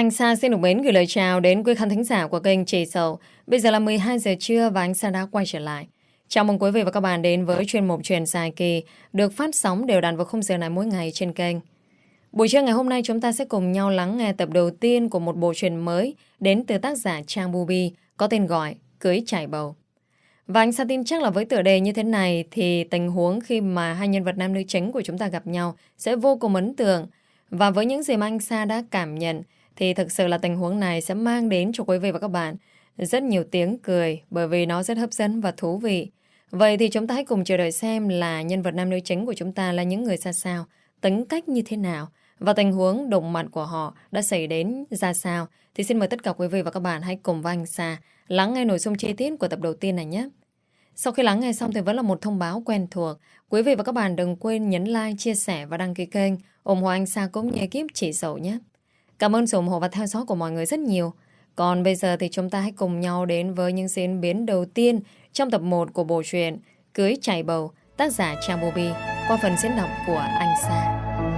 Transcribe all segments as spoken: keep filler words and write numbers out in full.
Anh Sa xin được mến gửi lời chào đến quý khán thính giả của kênh Chị Sầu. Bây giờ là mười hai giờ trưa và anh Sa đã quay trở lại. Chào mừng quý vị và các bạn đến với chuyên mục Chuyện dài kỳ được phát sóng đều đặn vào khung giờ này mỗi ngày trên kênh. Buổi trưa ngày hôm nay chúng ta sẽ cùng nhau lắng nghe tập đầu tiên của một bộ truyện mới đến từ tác giả Trang Bubi có tên gọi Cưới Trải Bầu. Và anh Sa tin chắc là với tựa đề như thế này thì tình huống khi mà hai nhân vật nam nữ chính của chúng ta gặp nhau sẽ vô cùng ấn tượng. Và với những gì mà anh Sa đã cảm nhận thì thực sự là tình huống này sẽ mang đến cho quý vị và các bạn rất nhiều tiếng cười bởi vì nó rất hấp dẫn và thú vị. Vậy thì chúng ta hãy cùng chờ đợi xem là nhân vật nam nữ chính của chúng ta là những người ra sao, tính cách như thế nào và tình huống đụng mặt của họ đã xảy đến ra sao. Thì xin mời tất cả quý vị và các bạn hãy cùng với anh Sa lắng nghe nội dung chi tiết của tập đầu tiên này nhé. Sau khi lắng nghe xong thì vẫn là một thông báo quen thuộc. Quý vị và các bạn đừng quên nhấn like, chia sẻ và đăng ký kênh ủng hộ anh Sa cũng như ekip Chị Dậu nhé. Cảm ơn sự ủng hộ và theo dõi của mọi người rất nhiều. Còn bây giờ thì chúng ta hãy cùng nhau đến với những diễn biến đầu tiên trong tập một của bộ truyện Cưới Trải Bầu, tác giả Trang Bobi qua phần diễn đọc của anh Sa.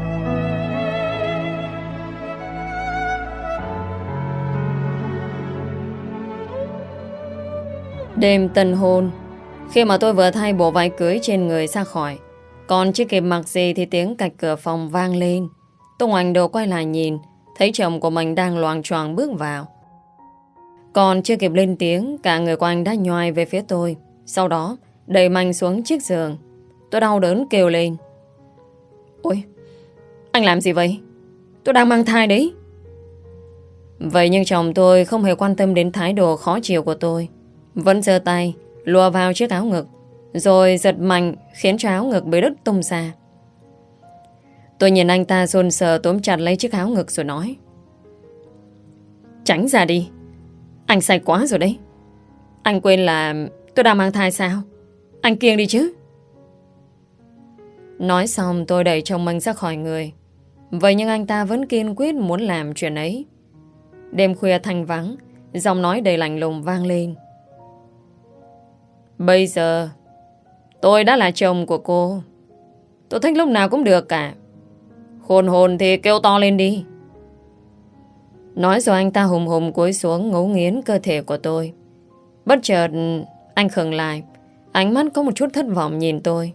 Đêm tân hôn, khi mà tôi vừa thay bộ váy cưới trên người ra khỏi, còn chưa kịp mặc gì thì tiếng cạch cửa phòng vang lên. Tôi ngoảnh đầu quay lại nhìn, thấy chồng của mình đang loạng choạng bước vào. Còn chưa kịp lên tiếng, cả người của anh đã nhoài về phía tôi. Sau đó đẩy mạnh xuống chiếc giường. Tôi đau đớn kêu lên: "Ôi, anh làm gì vậy? Tôi đang mang thai đấy." Vậy nhưng chồng tôi không hề quan tâm đến thái độ khó chịu của tôi, vẫn giơ tay lùa vào chiếc áo ngực, rồi giật mạnh khiến cho áo ngực bị đứt tung ra. Tôi nhìn anh ta run sợ túm chặt lấy chiếc áo ngực rồi nói: "Tránh ra đi, anh say quá rồi đấy. Anh quên là tôi đang mang thai sao? Anh kiêng đi chứ." Nói xong tôi đẩy chồng mình ra khỏi người. Vậy nhưng anh ta vẫn kiên quyết muốn làm chuyện ấy. Đêm khuya thanh vắng, giọng nói đầy lạnh lùng vang lên: "Bây giờ tôi đã là chồng của cô. Tôi thích lúc nào cũng được cả. Khôn hồn thì kêu to lên đi." Nói rồi anh ta hùng hùng cúi xuống ngấu nghiến cơ thể của tôi. Bất chợt anh khựng lại, ánh mắt có một chút thất vọng nhìn tôi.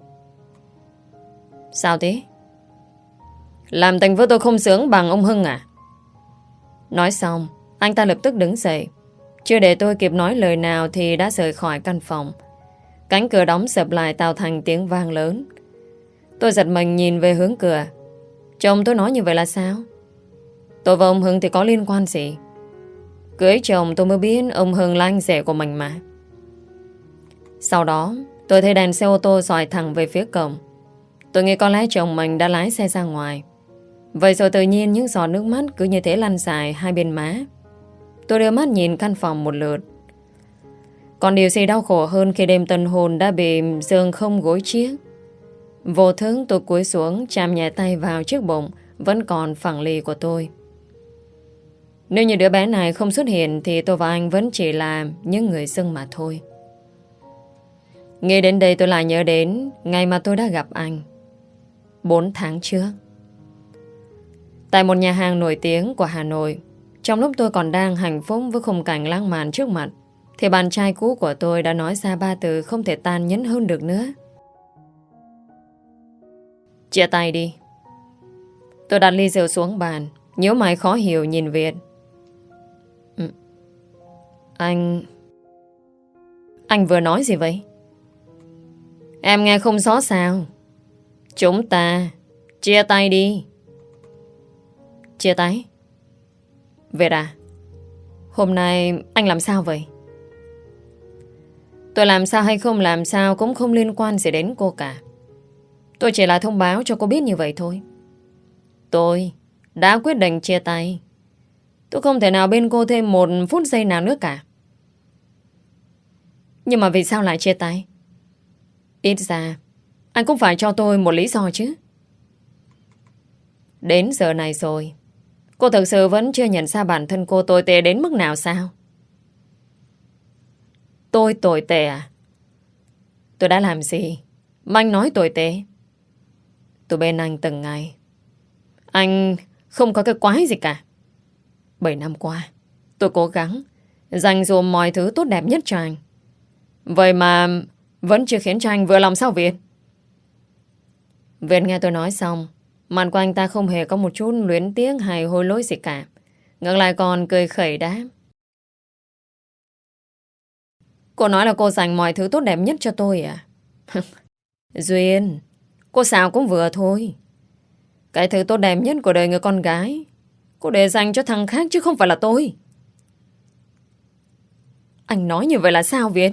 "Sao thế? Làm tình với tôi không sướng bằng ông Hưng à?" Nói xong anh ta lập tức đứng dậy. Chưa để tôi kịp nói lời nào thì đã rời khỏi căn phòng. Cánh cửa đóng sập lại tạo thành tiếng vang lớn. Tôi giật mình nhìn về hướng cửa. Chồng tôi nói như vậy là sao? Tôi và ông Hưng thì có liên quan gì? Cưới chồng tôi mới biết ông Hưng là anh rể của mình mà. Sau đó tôi thấy đèn xe ô tô xoài thẳng về phía cổng. Tôi nghĩ có lẽ chồng mình đã lái xe ra ngoài. Vậy rồi tự nhiên những giọt nước mắt cứ như thế lăn dài hai bên má. Tôi đưa mắt nhìn căn phòng một lượt. Còn điều gì đau khổ hơn khi đêm tân hôn đã bị giường không gối chiếc. Vô thức tôi cúi xuống chạm nhẹ tay vào chiếc bụng vẫn còn phẳng lì của tôi. Nếu như đứa bé này không xuất hiện thì tôi và anh vẫn chỉ là những người xưng mà thôi. Nghĩ đến đây tôi lại nhớ đến ngày mà tôi đã gặp anh bốn tháng trước, tại một nhà hàng nổi tiếng của Hà Nội. Trong lúc tôi còn đang hạnh phúc với khung cảnh lãng mạn trước mặt thì bạn trai cũ của tôi đã nói ra ba từ không thể tàn nhẫn hơn được nữa: "Chia tay đi." Tôi đặt ly rượu xuống bàn, nhíu mày khó hiểu nhìn Việt. ừ. Anh... Anh vừa nói gì vậy? Em nghe không rõ sao? Chúng ta chia tay đi. Chia tay? Việt à, hôm nay anh làm sao vậy? Tôi làm sao hay không làm sao cũng không liên quan gì đến cô cả. Tôi chỉ là thông báo cho cô biết như vậy thôi. Tôi đã quyết định chia tay. Tôi không thể nào bên cô thêm một phút giây nào nữa cả. Nhưng mà vì sao lại chia tay? Ít ra anh cũng phải cho tôi một lý do chứ. Đến giờ này rồi, cô thực sự vẫn chưa nhận ra bản thân cô tồi tệ đến mức nào sao? Tôi tồi tệ à? Tôi đã làm gì mà anh nói tồi tệ? Tôi bên anh từng ngày. Anh không có cái quái gì cả. Bảy năm qua tôi cố gắng dành dụm mọi thứ tốt đẹp nhất cho anh. Vậy mà vẫn chưa khiến cho anh vừa lòng sao Việt? Việt nghe tôi nói xong, mặt của anh ta không hề có một chút luyến tiếc hay hối lỗi gì cả. Ngược lại còn cười khẩy đáp. Cô nói là cô dành mọi thứ tốt đẹp nhất cho tôi à? Duyên, cô sao cũng vừa thôi. Cái thứ tốt đẹp nhất của đời người con gái cô để dành cho thằng khác chứ không phải là tôi. Anh nói như vậy là sao Việt?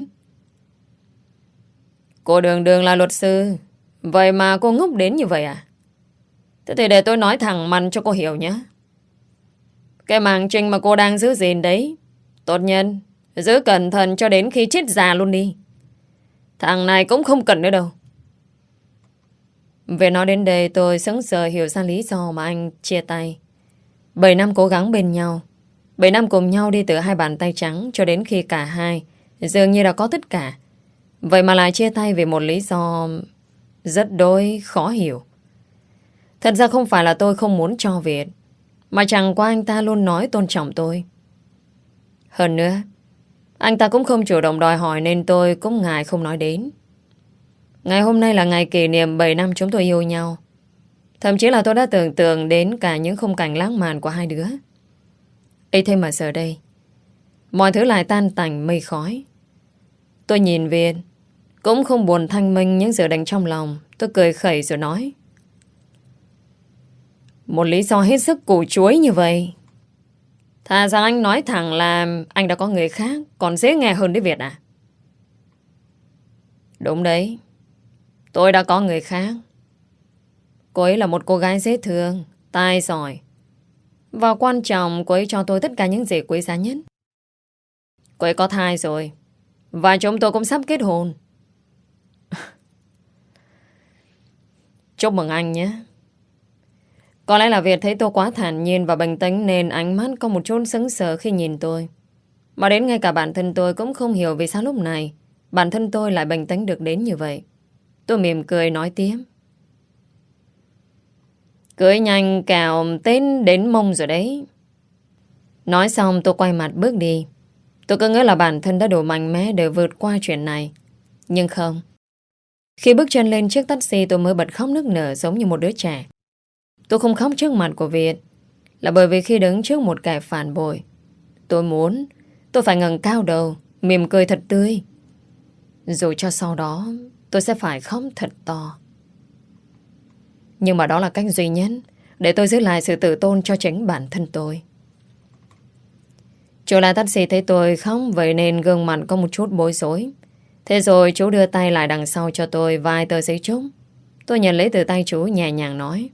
Cô đường đường là luật sư, vậy mà cô ngốc đến như vậy à? Thế thì để tôi nói thẳng mặt cho cô hiểu nhé. Cái mạng trình mà cô đang giữ gìn đấy, tốt nhân giữ cẩn thận cho đến khi chết già luôn đi. Thằng này cũng không cần nữa đâu. Về nói đến đây tôi sững sờ hiểu ra lý do mà anh chia tay. Bảy năm cố gắng bên nhau, bảy năm cùng nhau đi từ hai bàn tay trắng cho đến khi cả hai dường như đã có tất cả. Vậy mà lại chia tay vì một lý do rất đôi khó hiểu. Thật ra không phải là tôi không muốn cho Việt, mà chẳng qua anh ta luôn nói tôn trọng tôi. Hơn nữa, anh ta cũng không chủ động đòi hỏi nên tôi cũng ngại không nói đến. Ngày hôm nay là ngày kỷ niệm bảy năm chúng tôi yêu nhau. Thậm chí là tôi đã tưởng tượng đến cả những khung cảnh lãng mạn của hai đứa. Ấy thế mà giờ đây, mọi thứ lại tan tành mây khói. Tôi nhìn Việt, cũng không buồn thanh minh những dự định trong lòng. Tôi cười khẩy rồi nói. Một lý do hết sức củ chuối như vậy. Thà rằng anh nói thẳng là anh đã có người khác còn dễ nghe hơn đấy Việt à? Đúng đấy, tôi đã có người khác. Cô ấy là một cô gái dễ thương, tài giỏi, và quan trọng cô ấy cho tôi tất cả những gì quý giá nhất. Cô ấy có thai rồi, và chúng tôi cũng sắp kết hôn. Chúc mừng anh nhé. Có lẽ là Việt thấy tôi quá thản nhiên và bình tĩnh nên ánh mắt có một chút sững sờ khi nhìn tôi. Mà đến ngay cả bản thân tôi cũng không hiểu vì sao lúc này bản thân tôi lại bình tĩnh được đến như vậy. Tôi mỉm cười nói tiếp. Cưới nhanh cào Tết đến mông rồi đấy. Nói xong tôi quay mặt bước đi. Tôi cứ nghĩ là bản thân đã đủ mạnh mẽ để vượt qua chuyện này. Nhưng không. Khi bước chân lên chiếc taxi tôi mới bật khóc nức nở giống như một đứa trẻ. Tôi không khóc trước mặt của Việt là bởi vì khi đứng trước một kẻ phản bội, tôi muốn tôi phải ngẩng cao đầu, mỉm cười thật tươi. Dù cho sau đó tôi sẽ phải khóc thật to. Nhưng mà đó là cách duy nhất để tôi giữ lại sự tự tôn cho chính bản thân tôi. Chủ lái taxi thấy tôi khóc, vậy nên gương mặt có một chút bối rối. Thế rồi chú đưa tay lại đằng sau cho tôi vài tờ giấy chúc. Tôi nhận lấy từ tay chú nhẹ nhàng nói.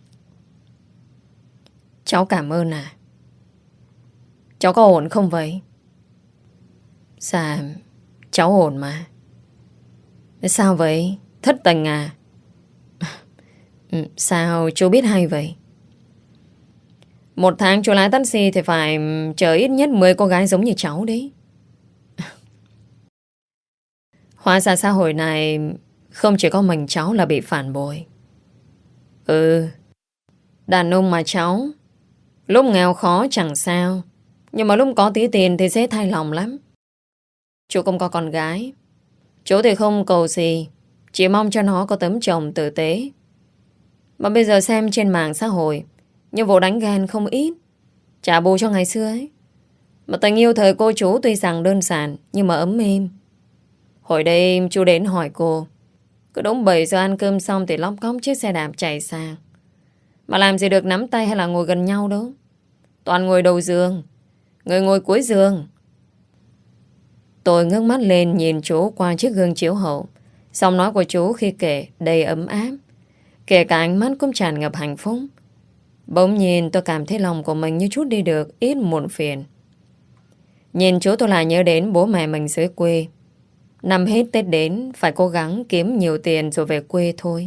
Cháu cảm ơn à. Cháu có ổn không vậy? Dạ, cháu ổn mà. Sao vậy? Thất tình à? Sao chú biết hay vậy? Một tháng chú lái taxi thì phải chờ ít nhất mười cô gái giống như cháu đấy. Hóa ra xã hội này không chỉ có mình cháu là bị phản bội. Ừ, đàn ông mà cháu, lúc nghèo khó chẳng sao, nhưng mà lúc có tí tiền thì dễ thay lòng lắm. Chú không có con gái, chú thì không cầu gì, chỉ mong cho nó có tấm chồng tử tế. Mà bây giờ xem trên mạng xã hội, những vụ đánh ghen không ít, trả bù cho ngày xưa ấy. Mà tình yêu thời cô chú tuy rằng đơn giản nhưng mà ấm êm. Hồi đây chú đến hỏi cô, cứ đúng bảy giờ ăn cơm xong thì lóc cóc chiếc xe đạp chạy sang. Mà làm gì được nắm tay hay là ngồi gần nhau đâu. Toàn ngồi đầu giường, người ngồi cuối giường. Tôi ngước mắt lên nhìn chú qua chiếc gương chiếu hậu. Giọng nói của chú khi kể đầy ấm áp, kể cả ánh mắt cũng tràn ngập hạnh phúc. Bỗng nhìn tôi cảm thấy lòng của mình như chút đi được ít muộn phiền. Nhìn chú tôi lại nhớ đến bố mẹ mình dưới quê. Năm hết Tết đến phải cố gắng kiếm nhiều tiền rồi về quê thôi.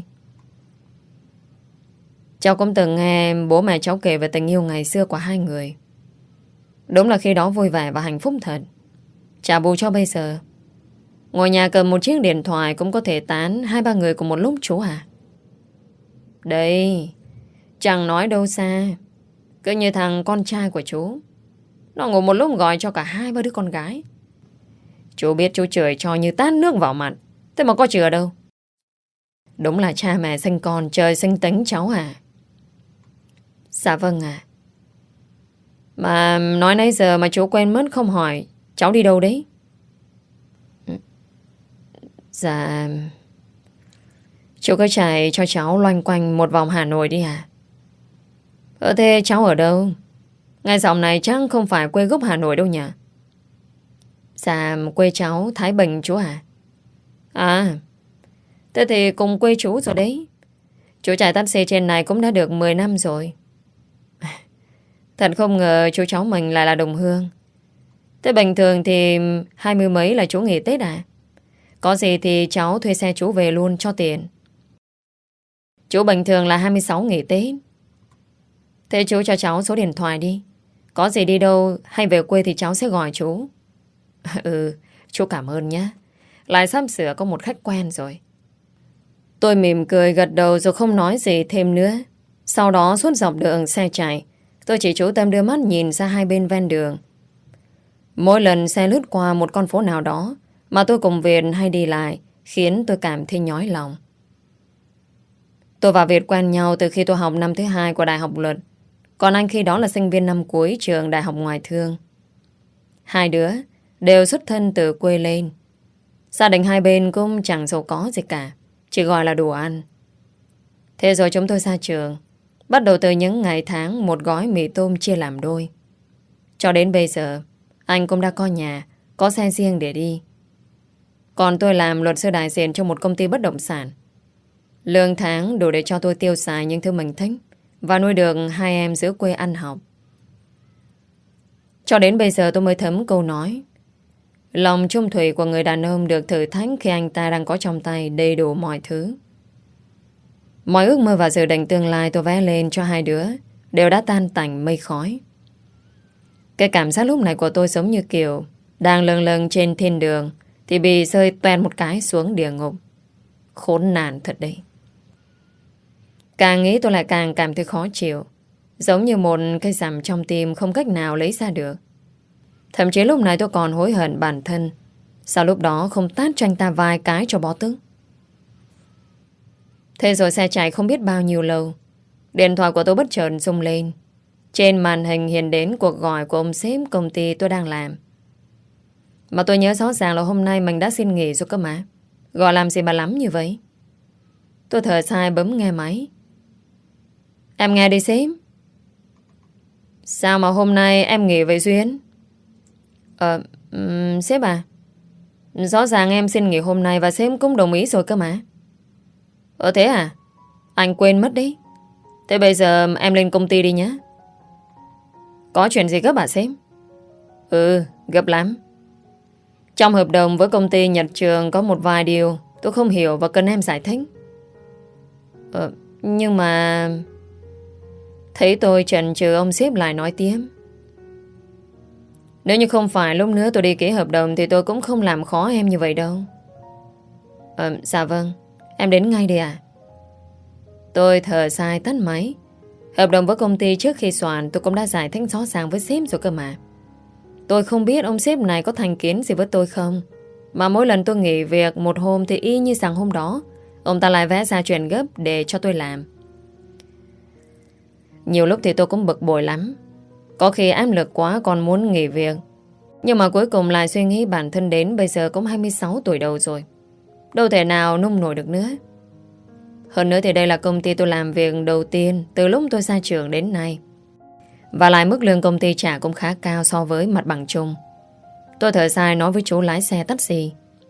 Cháu cũng từng nghe bố mẹ cháu kể về tình yêu ngày xưa của hai người. Đúng là khi đó vui vẻ và hạnh phúc thật. Trả bù cho bây giờ, ngồi nhà cầm một chiếc điện thoại cũng có thể tán hai ba người cùng một lúc chú à. Đây, chẳng nói đâu xa, cứ như thằng con trai của chú, Nó ngủ một lúc gọi cho cả hai ba đứa con gái. Chú biết chú chửi cho như tát nước vào mặt. Thế mà có chừa đâu. Đúng là cha mẹ sinh con trời sinh tính cháu à. Dạ vâng ạ. Mà nói nãy giờ mà chú quên mất không hỏi cháu đi đâu đấy? Dạ, chú cứ chạy cho cháu loanh quanh một vòng Hà Nội đi à? Ờ thế cháu ở đâu? Ngay giọng này chắc không phải quê gốc Hà Nội đâu nhỉ? Dạ, quê cháu Thái Bình chú à? À, thế thì cùng quê chú rồi đấy. Chú chạy taxi trên này cũng đã được mười năm rồi. Thật không ngờ chú cháu mình lại là đồng hương. Thế bình thường thì hai mươi mấy là chú nghỉ Tết à? Có gì thì cháu thuê xe chú về luôn cho tiền. Chú bình thường là hai mươi sáu nghỉ Tết. Thế chú cho cháu số điện thoại đi. Có gì đi đâu hay về quê thì cháu sẽ gọi chú. Ừ, chú cảm ơn nhé. Lại sắp sửa có một khách quen rồi. Tôi mỉm cười gật đầu rồi không nói gì thêm nữa. Sau đó suốt dọc đường xe chạy, tôi chỉ chú tâm đưa mắt nhìn ra hai bên ven đường. Mỗi lần xe lướt qua một con phố nào đó mà tôi cùng Việt hay đi lại khiến tôi cảm thấy nhói lòng. Tôi và Việt quen nhau từ khi tôi học năm thứ hai của Đại học Luật. Còn anh khi đó là sinh viên năm cuối trường Đại học Ngoại thương. Hai đứa đều xuất thân từ quê lên. Gia đình hai bên cũng chẳng giàu có gì cả, chỉ gọi là đồ ăn. Thế rồi chúng tôi ra trường, bắt đầu từ những ngày tháng một gói mì tôm chia làm đôi. Cho đến bây giờ, anh cũng đã có nhà, có xe riêng để đi. Còn tôi làm luật sư đại diện cho một công ty bất động sản. Lương tháng đủ để cho tôi tiêu xài những thứ mình thích và nuôi được hai em giữa quê ăn học. Cho đến bây giờ tôi mới thấm câu nói: lòng trung thủy của người đàn ông được thử thách khi anh ta đang có trong tay đầy đủ mọi thứ. Mọi ước mơ và dự định tương lai tôi vẽ lên cho hai đứa đều đã tan tành mây khói. Cái cảm giác lúc này của tôi giống như kiểu đang lâng lâng trên thiên đường thì bị rơi toẹn một cái xuống địa ngục. Khốn nạn thật đấy. Càng nghĩ tôi lại càng cảm thấy khó chịu, giống như một cái rằm trong tim không cách nào lấy ra được. Thậm chí lúc này tôi còn hối hận bản thân. Sao lúc đó không tát cho anh ta vài cái cho bó tức. Thế rồi xe chạy không biết bao nhiêu lâu, điện thoại của tôi bất chợt rung lên. Trên màn hình hiện đến cuộc gọi của ông sếp công ty tôi đang làm. Mà tôi nhớ rõ ràng là hôm nay mình đã xin nghỉ rồi cơ mà. Gọi làm gì mà lắm như vậy. Tôi thở dài bấm nghe máy. Em nghe đi sếp. Sao mà hôm nay em nghỉ vậy Duyên? Ờ, um, sếp à, rõ ràng em xin nghỉ hôm nay và sếp cũng đồng ý rồi cơ mà. Ờ thế à? Anh quên mất đấy. Thế bây giờ em lên công ty đi nhé. Có chuyện gì gấp à sếp? Ừ, gấp lắm. Trong hợp đồng với công ty Nhật Trường có một vài điều tôi không hiểu và cần em giải thích. Ờ, nhưng mà... Thấy tôi chần chừ, ông sếp lại nói tiếp. Nếu như không phải lúc nữa tôi đi ký hợp đồng thì tôi cũng không làm khó em như vậy đâu. Ờ, dạ vâng, em đến ngay đi à. Tôi thở dài tắt máy. Hợp đồng với công ty trước khi soạn tôi cũng đã giải thích rõ ràng với sếp rồi cơ mà. Tôi không biết ông sếp này có thành kiến gì với tôi không, mà mỗi lần tôi nghỉ việc một hôm thì y như rằng hôm đó ông ta lại vẽ ra chuyện gấp để cho tôi làm. Nhiều lúc thì tôi cũng bực bội lắm. Có khi áp lực quá còn muốn nghỉ việc. Nhưng mà cuối cùng lại suy nghĩ bản thân đến bây giờ cũng hai mươi sáu tuổi đầu rồi, đâu thể nào nung nổi được nữa. Hơn nữa thì đây là công ty tôi làm việc đầu tiên từ lúc tôi ra trường đến nay. Và lại mức lương công ty trả cũng khá cao so với mặt bằng chung. Tôi thở dài nói với chú lái xe taxi.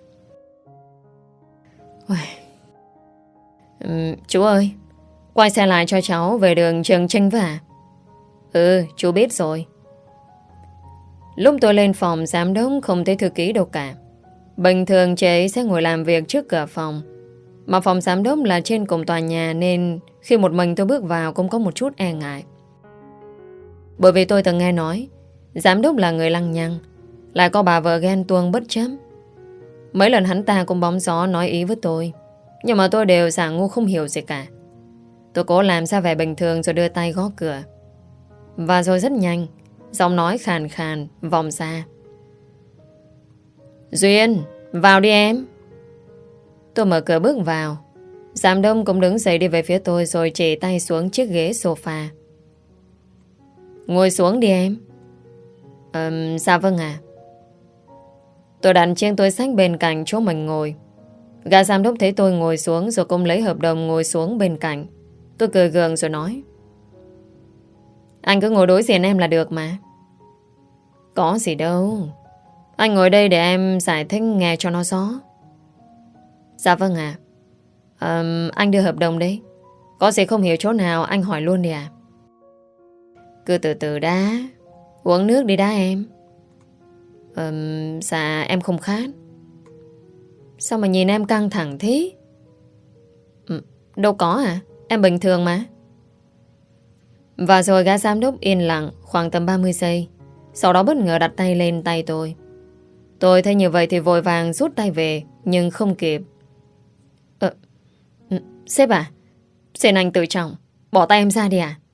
uhm, Chú ơi, quay xe lại cho cháu về đường Trường Chinh với à? Ừ, chú biết rồi. Lúc tôi lên phòng giám đốc không thấy thư ký đâu cả. Bình thường chị ấy sẽ ngồi làm việc trước cửa phòng, mà phòng giám đốc là trên cùng tòa nhà, nên khi một mình tôi bước vào cũng có một chút e ngại. Bởi vì tôi từng nghe nói giám đốc là người lăng nhăng, lại có bà vợ ghen tuông bất chấp. Mấy lần hắn ta cũng bóng gió nói ý với tôi, nhưng mà tôi đều giả ngu không hiểu gì cả. Tôi cố làm ra vẻ bình thường rồi đưa tay gõ cửa. Và rồi rất nhanh, Giọng nói khàn khàn vòng xa. Duyên, vào đi em. Tôi mở cửa bước vào. Giám đốc cũng đứng dậy đi về phía tôi, rồi chỉ tay xuống chiếc ghế sofa. Ngồi xuống đi em. Ừm, dạ vâng ạ. Tôi đặt chiếc túi xách bên cạnh chỗ mình ngồi. Gã giám đốc thấy tôi ngồi xuống rồi cũng lấy hợp đồng ngồi xuống bên cạnh. Tôi cười gượng rồi nói: Anh cứ ngồi đối diện em là được mà. Có gì đâu, anh ngồi đây để em giải thích nghe cho nó rõ. Dạ vâng ạ. à, Anh đưa hợp đồng đi. Có gì không hiểu chỗ nào anh hỏi luôn đi ạ. Cứ từ từ đã. Uống nước đi đã em. à, Dạ em không khát. Sao mà nhìn em căng thẳng thế? ừ, Đâu có à, em bình thường mà. Và rồi gã giám đốc yên lặng khoảng tầm ba mươi giây. Sau đó bất ngờ đặt tay lên tay tôi. Tôi thấy như vậy thì vội vàng rút tay về, nhưng không kịp. Ờ, sếp à, xin anh tự trọng, bỏ tay em ra đi à.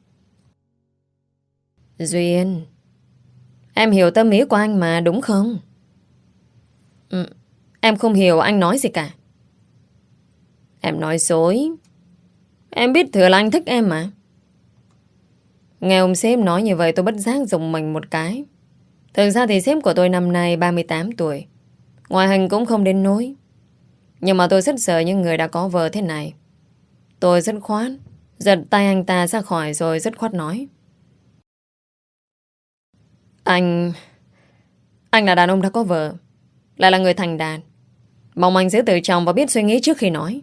Duyên, em hiểu tâm ý của anh mà đúng không? ừ, Em không hiểu anh nói gì cả. Em nói dối. Em biết thừa là anh thích em mà. Nghe ông sếp nói như vậy tôi bất giác dùng mình một cái. Thực ra thì sếp của tôi năm nay ba mươi tám tuổi. Ngoại hình cũng không đến nỗi. Nhưng mà tôi rất sợ những người đã có vợ thế này. Tôi rất khoát giật tay anh ta ra khỏi rồi rất khoát nói: Anh... Anh là đàn ông đã có vợ, lại là người thành đạt. Mong anh giữ tự trọng và biết suy nghĩ trước khi nói.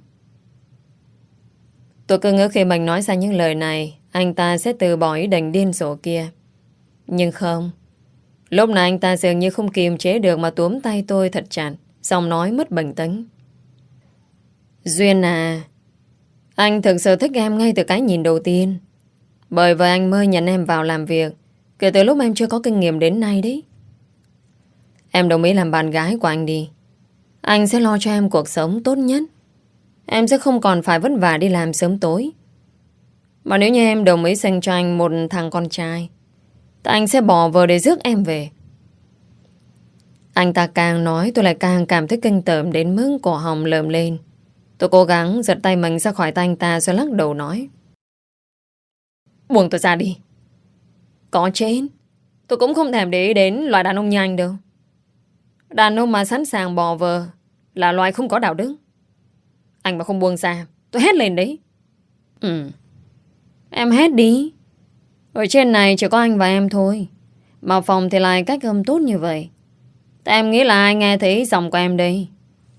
Tôi cứ ngỡ khi mình nói ra những lời này anh ta sẽ từ bỏ ý định điên rồ kia. Nhưng không. Lúc này anh ta dường như không kiềm chế được mà túm tay tôi thật chặt, giọng nói mất bình tĩnh. Duyên à, anh thực sự thích em ngay từ cái nhìn đầu tiên. Bởi vậy anh mới nhận em vào làm việc kể từ lúc em chưa có kinh nghiệm đến nay đấy. Em đồng ý làm bạn gái của anh đi. Anh sẽ lo cho em cuộc sống tốt nhất. Em sẽ không còn phải vất vả đi làm sớm tối. Mà nếu như em đồng ý sinh cho anh một thằng con trai thì anh sẽ bỏ vợ để rước em về. Anh ta càng nói tôi lại càng cảm thấy kinh tởm đến mức cổ họng lởm lên. Tôi cố gắng giật tay mình ra khỏi tay anh ta rồi lắc đầu nói: Buông tôi ra đi. Có chết tôi cũng không thèm để ý đến loại đàn ông như anh đâu. Đàn ông mà sẵn sàng bỏ vợ là loại không có đạo đức. Anh mà không buông ra tôi hét lên đấy. Ừ, em hét đi. Ở trên này chỉ có anh và em thôi, mà phòng thì lại cách âm tốt như vậy. Tại em nghĩ là ai nghe thấy giọng của em đây.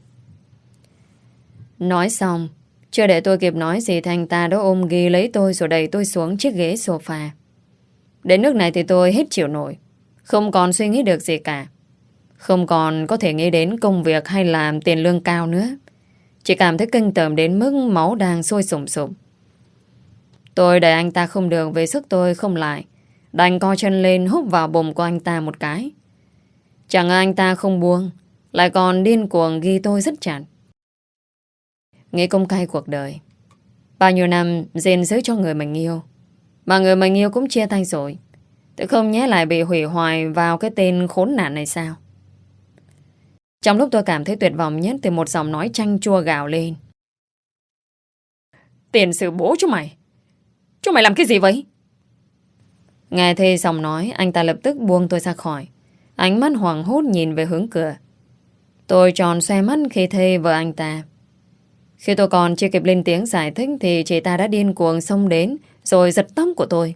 Nói xong, chưa để tôi kịp nói gì thì anh ta đã ôm ghì lấy tôi rồi đẩy tôi xuống chiếc ghế sofa. Đến nước này thì tôi hết chịu nổi. Không còn suy nghĩ được gì cả. Không còn có thể nghĩ đến công việc hay làm tiền lương cao nữa. Chỉ cảm thấy kinh tởm đến mức máu đang sôi sùng sục. Tôi đẩy anh ta không được vì sức tôi không lại, đành co chân lên húc vào bụng của anh ta một cái. Chẳng ngờ anh ta không buông, lại còn điên cuồng ghi tôi rất chặt. Nghĩ công cay cuộc đời. Bao nhiêu năm gìn giữ cho người mình yêu, mà người mình yêu cũng chia tay rồi, tự không nhé lại bị hủy hoại vào cái tên khốn nạn này sao? Trong lúc tôi cảm thấy tuyệt vọng nhất thì một giọng nói chanh chua gào lên: Tiền sử bố chúng mày, chúng mày làm cái gì vậy? Nghe thấy giọng nói, anh ta lập tức buông tôi ra khỏi. Ánh mắt hoảng hốt nhìn về hướng cửa. Tôi tròn xoe mắt khi thấy vợ anh ta. Khi tôi còn chưa kịp lên tiếng giải thích thì chị ta đã điên cuồng xông đến rồi giật tóc của tôi.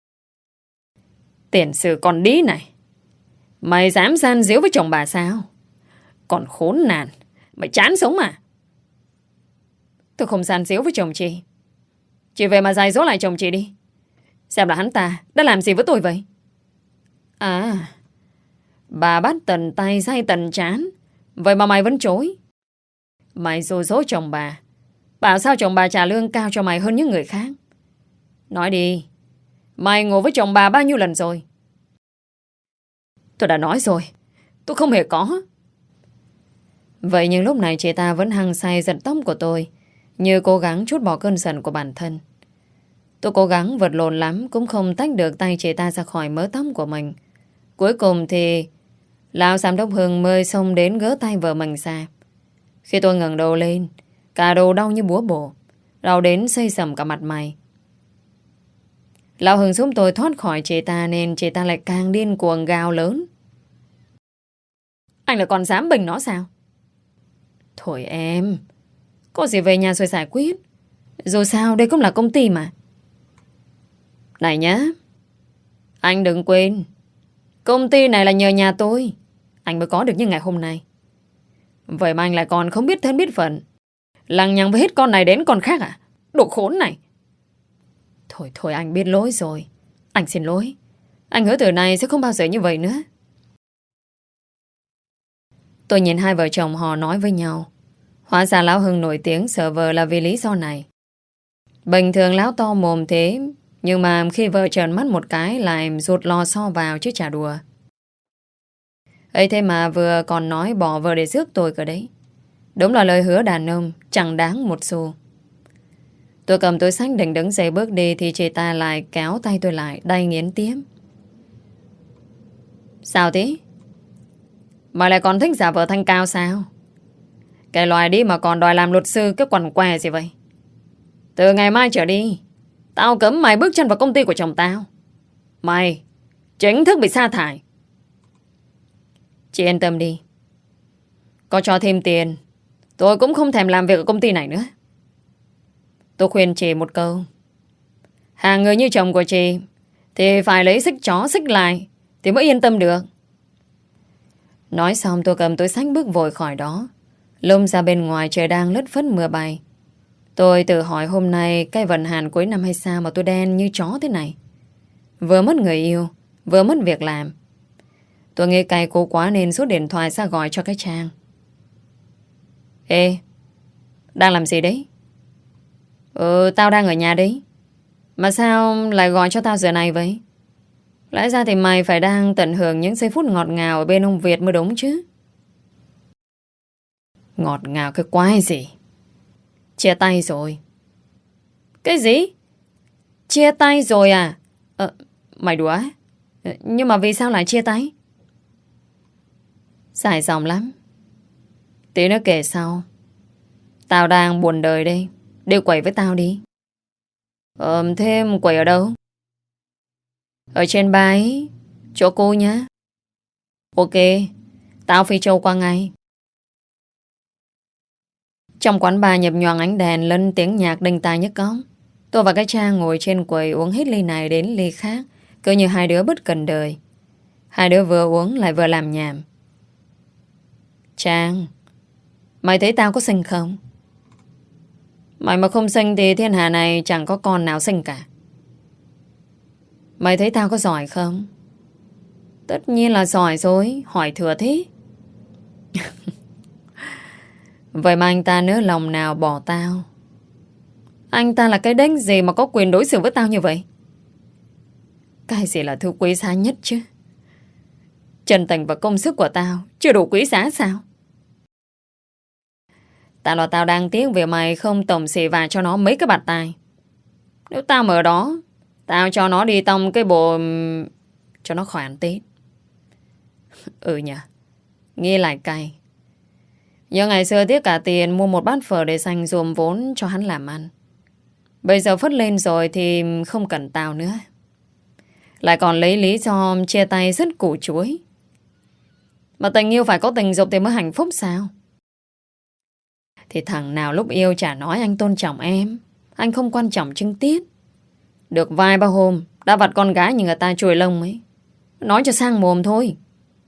Tiền sử con đĩ này, mày dám gian díu với chồng bà sao? Còn khốn nạn, mày chán sống à? Tôi không gian díu với chồng chị. Chị về mà dạy dỗ lại chồng chị đi. Xem là hắn ta đã làm gì với tôi vậy? À, bà bắt tần tay say tần chán, vậy mà mày vẫn chối. Mày dối dỗ chồng bà, bảo sao chồng bà trả lương cao cho mày hơn những người khác. Nói đi, mày ngủ với chồng bà bao nhiêu lần rồi? Tôi đã nói rồi, tôi không hề có. Vậy nhưng lúc này chị ta vẫn hăng say giật tóc của tôi, như cố gắng trút bỏ cơn giận của bản thân. Tôi cố gắng vật lộn lắm cũng không tách được tay chị ta ra khỏi mớ tóc của mình, Cuối cùng thì lão giám đốc Hưng mới xông đến gỡ tay vợ mình ra. Khi tôi ngẩng đầu lên, cả đầu đau như búa bổ, đau đến xây sầm cả mặt mày. Lão Hưng giúp tôi thoát khỏi chị ta, nên chị ta lại càng điên cuồng gào lớn: Anh là còn dám bình nó sao? Thôi em, có gì về nhà rồi giải quyết. Dù sao đây cũng là công ty mà. Này nhá, anh đừng quên, công ty này là nhờ nhà tôi anh mới có được như ngày hôm nay. Vậy mà anh lại còn không biết thân biết phận, lằng nhằng với hết con này đến con khác à? Đồ khốn này. Thôi thôi, anh biết lỗi rồi. Anh xin lỗi. Anh hứa từ này sẽ không bao giờ như vậy nữa. Tôi nhìn hai vợ chồng họ nói với nhau. Hóa ra lão Hưng nổi tiếng sợ vợ là vì lý do này. Bình thường lão to mồm thế, nhưng mà khi vợ trợn mắt một cái lại rụt lò xo vào chứ chả đùa. ấy thế mà vừa còn nói bỏ vợ để rước tôi cơ đấy. Đúng là lời hứa đàn ông chẳng đáng một xu. Tôi cầm túi xách định đứng dậy bước đi, thì chị ta lại kéo tay tôi lại, đay nghiến tiếp. Sao thế? Mà lại còn thích giả vờ thanh cao sao? Cái loài đi mà còn đòi làm luật sư cái quần què gì vậy? Từ ngày mai trở đi, tao cấm mày bước chân vào công ty của chồng tao. Mày chính thức bị sa thải. Chị yên tâm đi, có cho thêm tiền tôi cũng không thèm làm việc ở công ty này nữa. Tôi khuyên chị một câu, hàng người như chồng của chị thì phải lấy xích chó xích lại thì mới yên tâm được. Nói xong tôi cầm túi xách bước vội khỏi đó. Lông ra bên ngoài trời đang lất phất mưa bay. Tôi tự hỏi hôm nay cái vận hạn cuối năm hay sao mà tôi đen như chó thế này. Vừa mất người yêu, vừa mất việc làm. Tôi nghe cay cô quá nên rút điện thoại ra gọi cho cái Trang. Ê, đang làm gì đấy? Ừ, tao đang ở nhà đấy. Mà sao lại gọi cho tao giờ này vậy? Lẽ ra thì mày phải đang tận hưởng những giây phút ngọt ngào ở bên ông Việt mới đúng chứ. Ngọt ngào cái quái gì? Chia tay rồi. Cái gì? Chia tay rồi à? Ờ, mày đùa á? Nhưng mà vì sao lại chia tay? Dài dòng lắm, tí nữa kể sau. Tao đang buồn đời đây, đi quẩy với tao đi. Ờ, thêm quẩy ở đâu? Ở trên ba ấy, chỗ cô nhá. Ok, tao phi châu qua ngay. Trong quán bar nhập nhoàng ánh đèn, lên tiếng nhạc đinh tai nhức óc. Tôi và cái Trang ngồi trên quầy uống hết ly này đến ly khác, cứ như hai đứa bất cần đời. Hai đứa vừa uống lại vừa làm nhảm. Trang, mày thấy tao có xinh không? Mày mà không xinh thì thiên hạ này chẳng có con nào xinh cả. Mày thấy tao có giỏi không? Tất nhiên là giỏi rồi, hỏi thừa thế. Vậy mà anh ta nỡ lòng nào bỏ tao? Anh ta là cái đếch gì mà có quyền đối xử với tao như vậy? Cái gì là thứ quý giá nhất chứ? Chân tình và công sức của tao chưa đủ quý giá sao? Tao là tao đang tiếc vì mày không tổng xì vả cho nó mấy cái bạt tai. Nếu tao mà ở đó, tao cho nó đi tông cái bộ cho nó khỏi ăn Tết. Ừ nhỉ, nghe lại cay. Nhưng ngày xưa tiếc cả tiền mua một bát phở để dành dùm vốn cho hắn làm ăn. Bây giờ phất lên rồi thì không cần tao nữa. Lại còn lấy lý do chia tay rất củ chuối. Mà tình yêu phải có tình dục thì mới hạnh phúc sao? Thì thằng nào lúc yêu chả nói anh tôn trọng em, anh không quan trọng trinh tiết. Được vài ba hôm đã vặt con gái như người ta chùi lông ấy. Nói cho sang mồm thôi.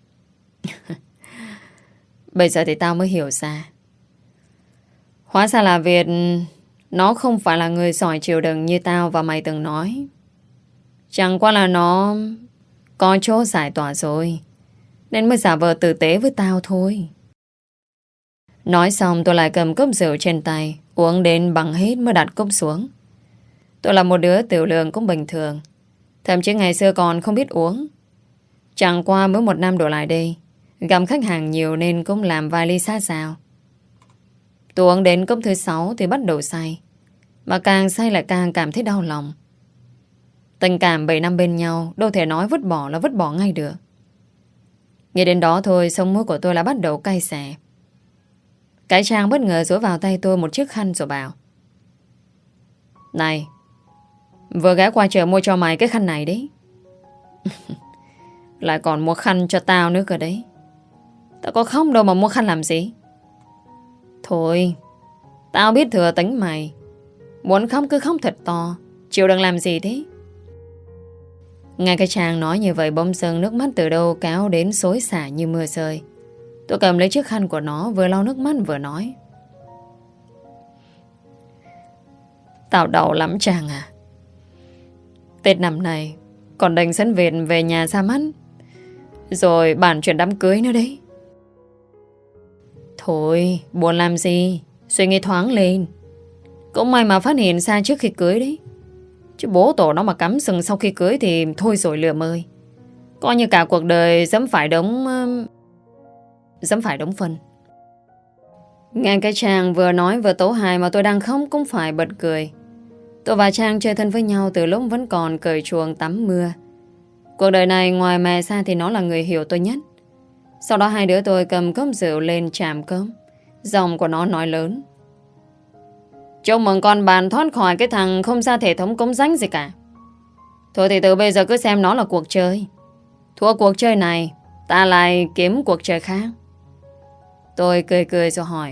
Bây giờ thì tao mới hiểu ra. Hóa ra là Việt nó không phải là người giỏi chịu đựng như tao và mày từng nói. Chẳng qua là nó có chỗ giải tỏa rồi, nên mới giả vờ tử tế với tao thôi. Nói xong tôi lại cầm cốc rượu trên tay, uống đến bằng hết mới đặt cốc xuống. Tôi là một đứa tiểu lượng cũng bình thường, thậm chí ngày xưa còn không biết uống. Chẳng qua mới một năm đổ lại đây, gặp khách hàng nhiều nên cũng làm vài ly xa xào. Tôi uống đến cốc thứ sáu thì bắt đầu say. Mà càng say lại càng cảm thấy đau lòng. Tình cảm bảy năm bên nhau đâu thể nói vứt bỏ là vứt bỏ ngay được. Nghĩ đến đó thôi, sống mũi của tôi đã bắt đầu cay xè. Cái Trang bất ngờ dối vào tay tôi một chiếc khăn rồi bảo: Này, vừa ghé qua chợ mua cho mày cái khăn này đấy. Lại còn mua khăn cho tao nữa cơ đấy. Tao có khóc đâu mà mua khăn làm gì. Thôi, tao biết thừa tính mày. Muốn khóc cứ khóc thật to, chịu đừng làm gì thế. Nghe cái Trang nói như vậy, bỗng dưng nước mắt từ đâu kéo đến xối xả như mưa rơi. Tôi cầm lấy chiếc khăn của nó, vừa lau nước mắt vừa nói: Tao đau lắm Trang à. Tết năm này còn định dẫn Việt về nhà ra mắt, rồi bàn chuyện đám cưới nữa đấy. Thôi, buồn làm gì, suy nghĩ thoáng lên. Cũng may mà phát hiện ra trước khi cưới đấy. Chứ bố tổ nó mà cắm sừng sau khi cưới thì thôi rồi lừa ơi. Coi như cả cuộc đời dẫm phải đống Dẫm phải đống phân. Nghe cái Trang vừa nói vừa tấu hài mà tôi đang khóc cũng phải bật cười. Tôi và Trang chơi thân với nhau từ lúc vẫn còn cởi chuồng tắm mưa. Cuộc đời này ngoài mẹ ra thì nó là người hiểu tôi nhất. Sau đó hai đứa tôi cầm cốc rượu lên chạm cốc. Giọng của nó nói lớn: Chúc mừng con bạn thoát khỏi cái thằng không ra thể thống cống rãnh gì cả. Thôi thì từ bây giờ cứ xem nó là cuộc chơi. Thua cuộc chơi này, ta lại kiếm cuộc chơi khác. Tôi cười cười rồi hỏi: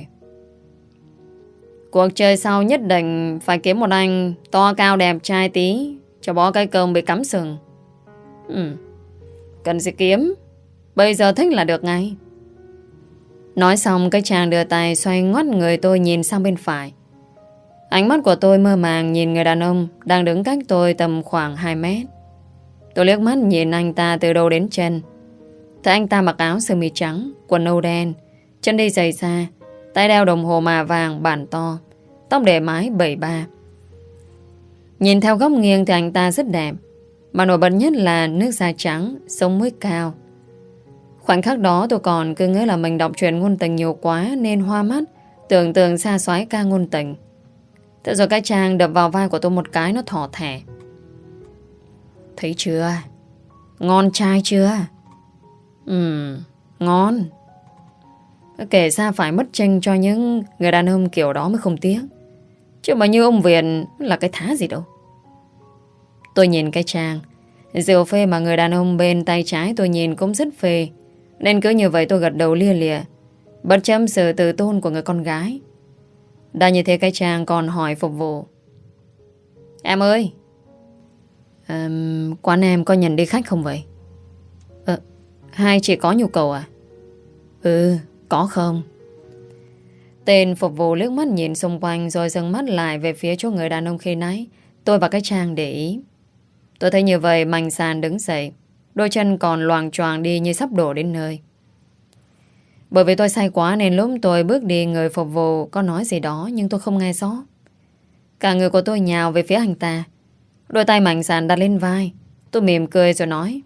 Cuộc chơi sau nhất định phải kiếm một anh to cao đẹp trai tí, cho bó cái cơm bị cắm sừng. Ừ, cần gì kiếm, bây giờ thích là được ngay. Nói xong cái Chàng đưa tay xoay ngoắt người tôi nhìn sang bên phải. Ánh mắt của tôi mơ màng nhìn người đàn ông đang đứng cách tôi tầm khoảng hai mét. Tôi liếc mắt nhìn anh ta từ đầu đến chân. Thấy anh ta mặc áo sơ mi trắng, quần nâu đen, chân đi giày da, tay đeo đồng hồ mạ vàng bản to, tóc để mái bảy ba. Nhìn theo góc nghiêng thì anh ta rất đẹp, mà nổi bật nhất là nước da trắng, sống mũi cao. Khoảnh khắc đó tôi còn cứ ngỡ là mình đọc truyện ngôn tình nhiều quá nên hoa mắt, tưởng tượng xa xoái ca ngôn tình. Thế rồi cái Trang đập vào vai của tôi một cái, nó thỏ thẻ: Thấy chưa? Ngon trai chưa? Ừm, ngon. Kể ra phải mất tranh cho những người đàn ông kiểu đó mới không tiếc. Chứ mà như ông Việt là cái thá gì đâu. Tôi nhìn cái Trang. Rượu phê mà người đàn ông bên tay trái tôi nhìn cũng rất phê, nên cứ như vậy tôi gật đầu lia lịa, bất chấp sự tự tôn của người con gái. Đã như thế cái Trang còn hỏi phục vụ: Em ơi, à, quán em có nhận đi khách không vậy? Ờ, hai chị có nhu cầu à? Ừ, có không? Tên phục vụ liếc mắt nhìn xung quanh rồi dừng mắt lại về phía chỗ người đàn ông khi nãy tôi và cái Trang để ý. Tôi thấy như vậy mạnh sàn đứng dậy, đôi chân còn loạng choạng đi như sắp đổ đến nơi. Bởi vì tôi say quá nên lúc tôi bước đi, người phục vụ có nói gì đó nhưng tôi không nghe rõ. Cả người của tôi nhào về phía anh ta, đôi tay mạnh sàn đặt lên vai. Tôi mỉm cười rồi nói: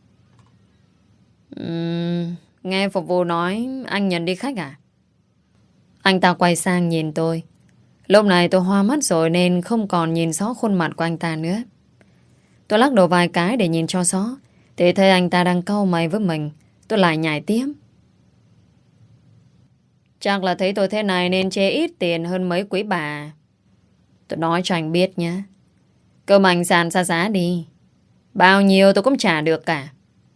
uhm, Nghe phục vụ nói anh nhận đi khách à? Anh ta quay sang nhìn tôi. Lúc này tôi hoa mắt rồi nên không còn nhìn rõ khuôn mặt của anh ta nữa. Tôi lắc đầu vài cái để nhìn cho rõ, thì thấy anh ta đang cau mày với mình. Tôi lại nhảy tiếp: Chắc là thấy tôi thế này nên chê ít tiền hơn mấy quý bà. Tôi nói cho anh biết nhé, cơm anh sàn xa giá đi, bao nhiêu tôi cũng trả được cả.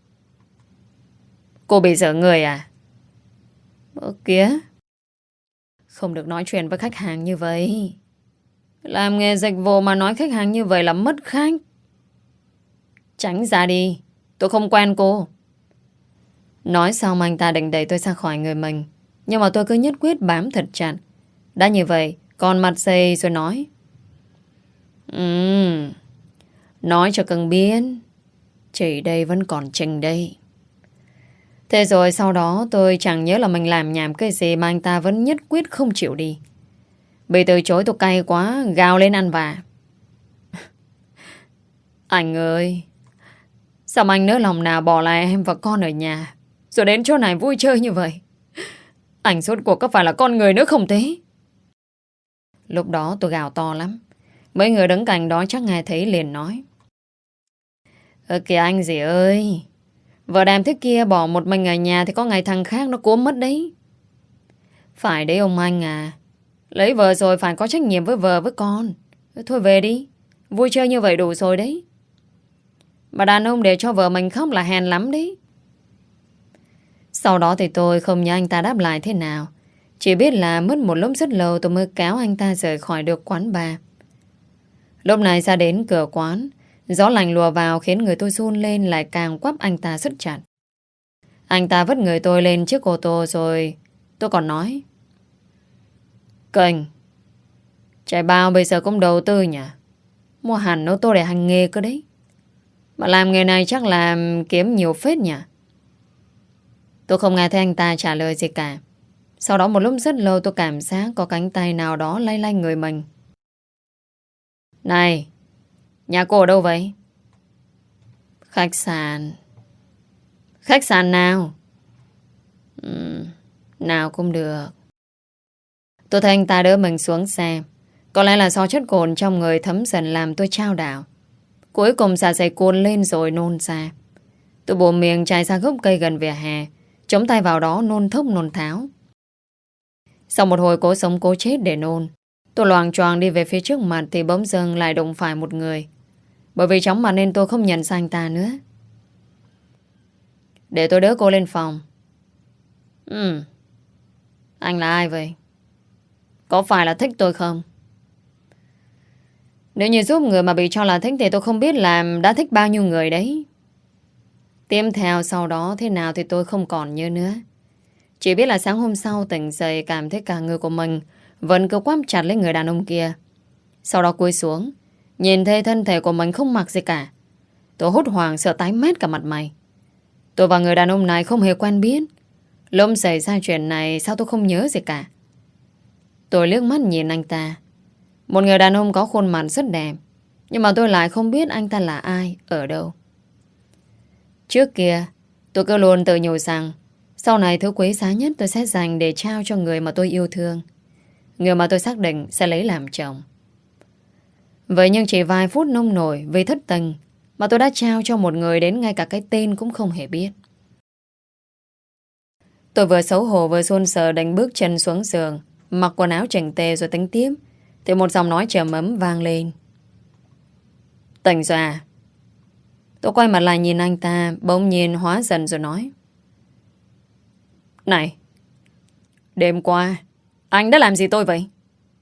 Cô bị dở người à? Ơ kìa, không được nói chuyện với khách hàng như vậy. Làm nghề dịch vụ mà nói khách hàng như vậy là mất khách. Tránh ra đi, tôi không quen cô. Nói xong anh ta định đẩy tôi ra khỏi người mình, nhưng mà tôi cứ nhất quyết bám thật chặt. Đã như vậy còn mặt dày rồi nói: Ừm, nói cho cưng biết, chị đây vẫn còn Trinh đây. Thế rồi sau đó tôi chẳng nhớ là mình làm nhảm cái gì mà anh ta vẫn nhất quyết không chịu đi. Bị từ chối tôi cay quá, gào lên ăn vạ: Anh ơi, sao anh nỡ lòng nào bỏ lại em và con ở nhà, rồi đến chỗ này vui chơi như vậy? Anh suốt cuộc có phải là con người nữa không thế? Lúc đó tôi gào to lắm. Mấy người đứng cạnh đó chắc nghe thấy liền nói: Ơ kìa anh gì ơi, Vợ đàm thế kia bỏ một mình ở nhà thì có ngày thằng khác nó cuốn mất đấy. Phải đấy ông anh à. Lấy vợ rồi phải có trách nhiệm với vợ với con. Thôi về đi. Vui chơi như vậy đủ rồi đấy. Mà đàn ông để cho vợ mình khóc là hèn lắm đấy. Sau đó thì tôi không nhớ anh ta đáp lại thế nào. Chỉ biết là mất một lúc rất lâu tôi mới kéo anh ta rời khỏi được quán bar. Lúc này ra đến cửa quán, gió lạnh lùa vào khiến người tôi run lên, lại càng quắp anh ta rất chặt. Anh ta vứt người tôi lên chiếc ô tô rồi tôi còn nói: Kênh chạy bao bây giờ cũng đầu tư nhỉ. Mua hẳn ô tô để hành nghề cơ đấy. Mà làm nghề này chắc là kiếm nhiều phết nhỉ. Tôi không nghe thấy anh ta trả lời gì cả. Sau đó một lúc rất lâu tôi cảm giác có cánh tay nào đó lay lay người mình. Này, nhà cô ở đâu vậy? Khách sạn. Khách sạn nào? Uhm, nào cũng được. Tôi thấy anh ta đỡ mình xuống xe. Có lẽ là do chất cồn trong người thấm dần làm tôi chao đảo. Cuối cùng xà xầy cuốn lên rồi nôn ra. Tôi bổ miệng chạy ra gốc cây gần vỉa hè, chống tay vào đó nôn thốc nôn tháo. Sau một hồi cố sống cố chết để nôn, tôi loạng choạng đi về phía trước mặt thì bỗng dưng lại đụng phải một người. Bởi vì chóng mặt nên tôi không nhận ra anh ta nữa. Để tôi đỡ cô lên phòng. Ừ. Anh là ai vậy? Có phải là thích tôi không? Nếu như giúp người mà bị cho là thích thì tôi không biết là đã thích bao nhiêu người đấy. Tiếp theo sau đó thế nào thì tôi không còn nhớ nữa. Chỉ biết là sáng hôm sau tỉnh dậy cảm thấy cả người của mình vẫn cứ quắm chặt lấy người đàn ông kia. Sau đó cúi xuống, nhìn thấy thân thể của mình không mặc gì cả. Tôi hốt hoảng sợ tái mét cả mặt mày. Tôi và người đàn ông này không hề quen biết. Lúc xảy ra chuyện này sao tôi không nhớ gì cả. Tôi liếc mắt nhìn anh ta. Một người đàn ông có khuôn mặt rất đẹp, nhưng mà tôi lại không biết anh ta là ai, ở đâu. Trước kia tôi cứ luôn tự nhủ rằng sau này thứ quý giá nhất tôi sẽ dành để trao cho người mà tôi yêu thương, người mà tôi xác định sẽ lấy làm chồng. Vậy nhưng chỉ vài phút nông nổi vì thất tình mà tôi đã trao cho một người đến ngay cả cái tên cũng không hề biết. Tôi vừa xấu hổ vừa run sợ đánh bước chân xuống giường, mặc quần áo chỉnh tề rồi tính tiếp, thì một giọng nói trầm ấm vang lên. Tỉnh rồi à? Tôi quay mặt lại nhìn anh ta, bỗng nhiên hóa giận rồi nói: Này, đêm qua anh đã làm gì tôi vậy?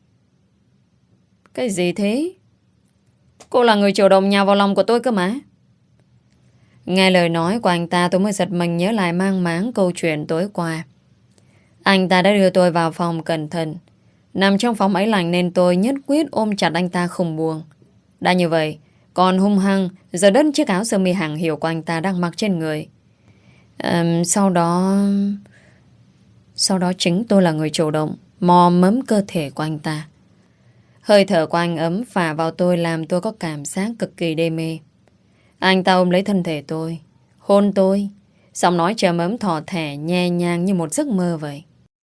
Cái gì thế? Cô là người chủ động nhào vào lòng của tôi cơ mà. Nghe lời nói của anh ta tôi mới giật mình nhớ lại mang máng câu chuyện tối qua. Anh ta đã đưa tôi vào phòng cẩn thận. Nằm trong phòng ấy lạnh nên tôi nhất quyết ôm chặt anh ta không buông. Đã như vậy, còn hung hăng giờ đứt chiếc áo sơ mi hàng hiệu của anh ta đang mặc trên người. à, Sau đó Sau đó chính tôi là người chủ động mò mẫm cơ thể của anh ta. Hơi thở của anh ấm phả vào tôi làm tôi có cảm giác cực kỳ đê mê. Anh ta ôm lấy thân thể tôi, hôn tôi, giọng nói trầm ấm thỏ thẻ nhẹ nhàng như một giấc mơ vậy.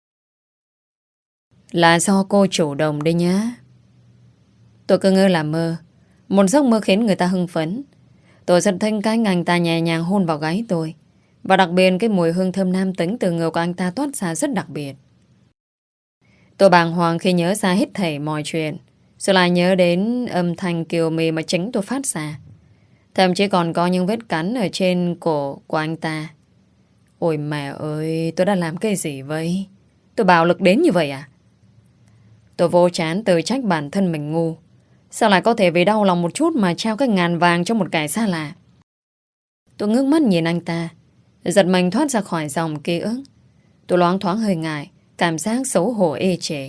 Là do cô chủ động đấy nhá. Tôi cứ ngỡ là mơ, một giấc mơ khiến người ta hưng phấn. Tôi rất thích cái anh ta nhẹ nhàng hôn vào gáy tôi. Và đặc biệt cái mùi hương thơm nam tính từ người của anh ta toát ra rất đặc biệt. Tôi bàng hoàng khi nhớ ra hết thảy mọi chuyện, rồi lại nhớ đến âm thanh kiều mì mà chính tôi phát ra. Thậm chí còn có những vết cắn ở trên cổ của anh ta. Ôi mẹ ơi, tôi đã làm cái gì vậy? Tôi bạo lực đến như vậy à? Tôi vô chán tự trách bản thân mình ngu. Sao lại có thể vì đau lòng một chút mà trao cái ngàn vàng cho một kẻ xa lạ? Tôi ngước mắt nhìn anh ta, giật mình thoát ra khỏi dòng ký ức. Tôi loáng thoáng hơi ngại, cảm giác xấu hổ ê chề.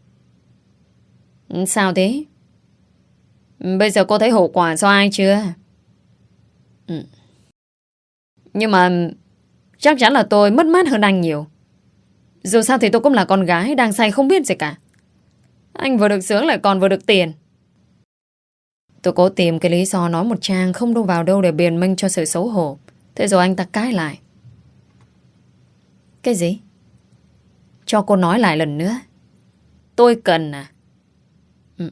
Sao thế? Bây giờ cô thấy hậu quả do ai chưa? Ừ. Nhưng mà chắc chắn là tôi mất mát hơn anh nhiều. Dù sao thì tôi cũng là con gái đang say không biết gì cả. Anh vừa được sướng lại còn vừa được tiền. Tôi cố tìm cái lý do nói một trang không đâu vào đâu để biện minh cho sự xấu hổ. Thế rồi anh ta cãi lại. Cái gì? Cho cô nói lại lần nữa. Tôi cần à? Ừ.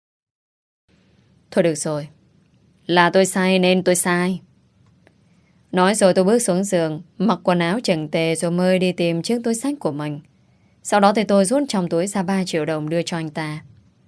Thôi được rồi. Là tôi sai nên tôi sai. Nói rồi tôi bước xuống giường, mặc quần áo chỉnh tề rồi mới đi tìm chiếc túi xách của mình. Sau đó thì tôi rút trong túi ra ba triệu đồng đưa cho anh ta.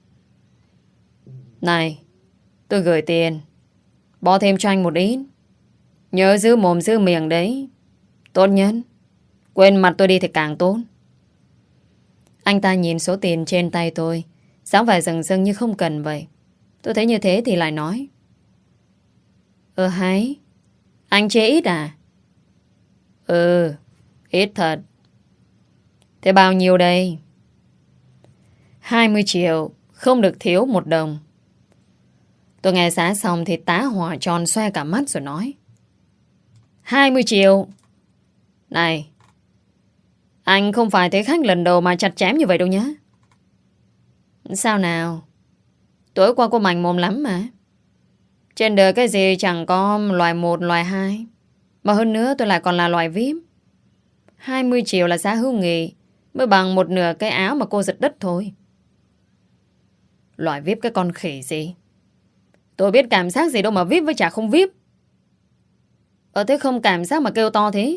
Này, tôi gửi tiền, bỏ thêm cho anh một ít. Nhớ giữ mồm giữ miệng đấy. Tốt nhất, quên mặt tôi đi thì càng tốt. Anh ta nhìn số tiền trên tay tôi, dáng vẻ rừng rưng như không cần vậy. Tôi thấy như thế thì lại nói. Ừ hay, anh chê ít à? Ừ, ít thật. Thế bao nhiêu đây? hai mươi triệu, không được thiếu một đồng. Tôi nghe giá xong thì tá hỏa tròn xoe cả mắt rồi nói. hai mươi triệu? Này, anh không phải thấy khách lần đầu mà chặt chém như vậy đâu nhá. Sao nào? Tối qua cô mảnh mồm lắm mà. Trên đời cái gì chẳng có loài một, loài hai. Mà hơn nữa tôi lại còn là loài vi ai pi. hai mươi triệu là giá hữu nghị, mới bằng một nửa cái áo mà cô giật đất thôi. Loài vi ai pi cái con khỉ gì? Tôi biết cảm giác gì đâu mà vi ai pi với chả không vi ai pi. Ờ thế không cảm giác mà kêu to thế?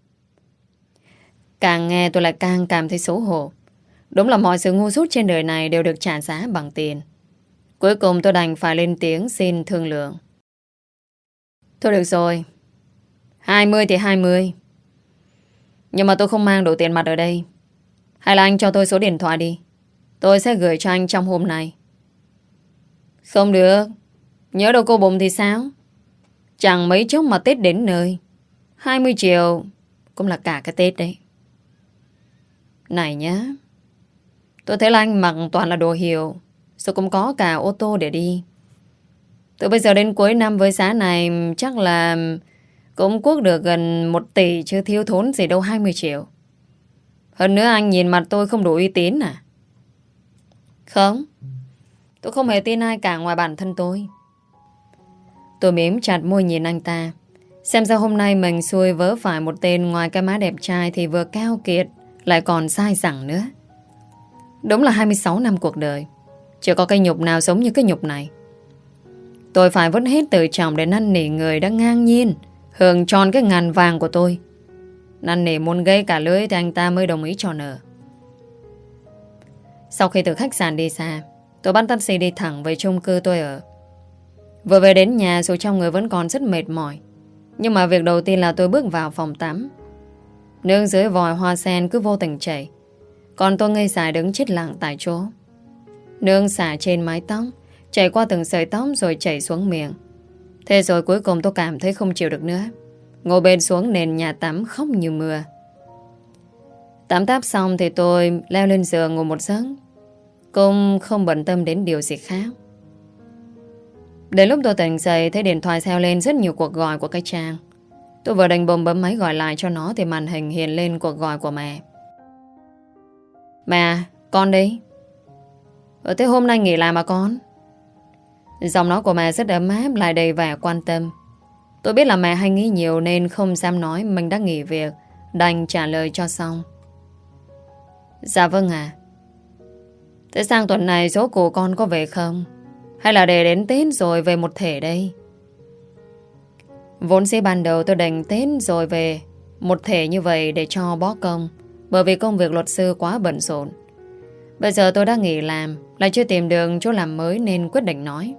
Càng nghe tôi lại càng cảm thấy xấu hổ. Đúng là mọi sự ngu dốt trên đời này đều được trả giá bằng tiền. Cuối cùng tôi đành phải lên tiếng xin thương lượng. Thôi được rồi, hai mươi thì hai mươi. Nhưng mà tôi không mang đủ tiền mặt ở đây. Hay là anh cho tôi số điện thoại đi, tôi sẽ gửi cho anh trong hôm nay. Không được. Nhớ đâu cô bụng thì sao? Chẳng mấy chốc mà Tết đến nơi. hai mươi triệu cũng là cả cái Tết đấy. Này nhá, tôi thấy là anh mặc toàn là đồ hiệu, rồi cũng có cả ô tô để đi. Từ bây giờ đến cuối năm với giá này chắc là cũng cuốc được gần một tỷ, chứ thiếu thốn gì đâu hai mươi triệu. Hơn nữa anh nhìn mặt tôi không đủ uy tín à? Không, tôi không hề tin ai cả ngoài bản thân tôi. Tôi mím chặt môi nhìn anh ta. Xem ra hôm nay mình xui vớ phải một tên ngoài cái má đẹp trai thì vừa keo kiệt lại còn sai sẵn nữa. Đúng là hai mươi sáu năm cuộc đời, chưa có cái nhục nào giống như cái nhục này. Tôi phải vứt hết tự trọng để năn nỉ người đã ngang nhiên hưởng tròn cái ngàn vàng của tôi. Năn nỉ muốn gây cả lưới thì anh ta mới đồng ý cho nợ. Sau khi từ khách sạn đi xa, tôi bắt taxi đi thẳng về chung cư tôi ở. Vừa về đến nhà dù trong người vẫn còn rất mệt mỏi, nhưng mà việc đầu tiên là tôi bước vào phòng tắm. Nước dưới vòi hoa sen cứ vô tình chảy, còn tôi ngây dại đứng chết lặng tại chỗ. Nước xả trên mái tóc, chảy qua từng sợi tóc rồi chảy xuống miệng. Thế rồi cuối cùng tôi cảm thấy không chịu được nữa, ngồi bệt xuống nền nhà tắm khóc như mưa. Tắm táp xong thì tôi leo lên giường ngủ một giấc, cũng không bận tâm đến điều gì khác. Đến lúc tôi tỉnh dậy thấy điện thoại reo lên rất nhiều cuộc gọi của cái Trang. Tôi vừa định bấm bấm máy gọi lại cho nó thì màn hình hiện lên cuộc gọi của mẹ. Mẹ, con đi. Ở thế hôm nay nghỉ làm mà con? Giọng nói của mẹ rất ấm áp, lại đầy vẻ quan tâm. Tôi biết là mẹ hay nghĩ nhiều nên không dám nói mình đã nghỉ việc, đành trả lời cho xong. Dạ vâng ạ. Thế sang tuần này số của con có về không? Hay là để đến Tết rồi về một thể đây? Vốn dĩ ban đầu tôi định Tết rồi về một thể như vậy để cho bó công, bởi vì công việc luật sư quá bận rộn. Bây giờ tôi đã nghỉ làm, lại chưa tìm được chỗ làm mới nên quyết định nói.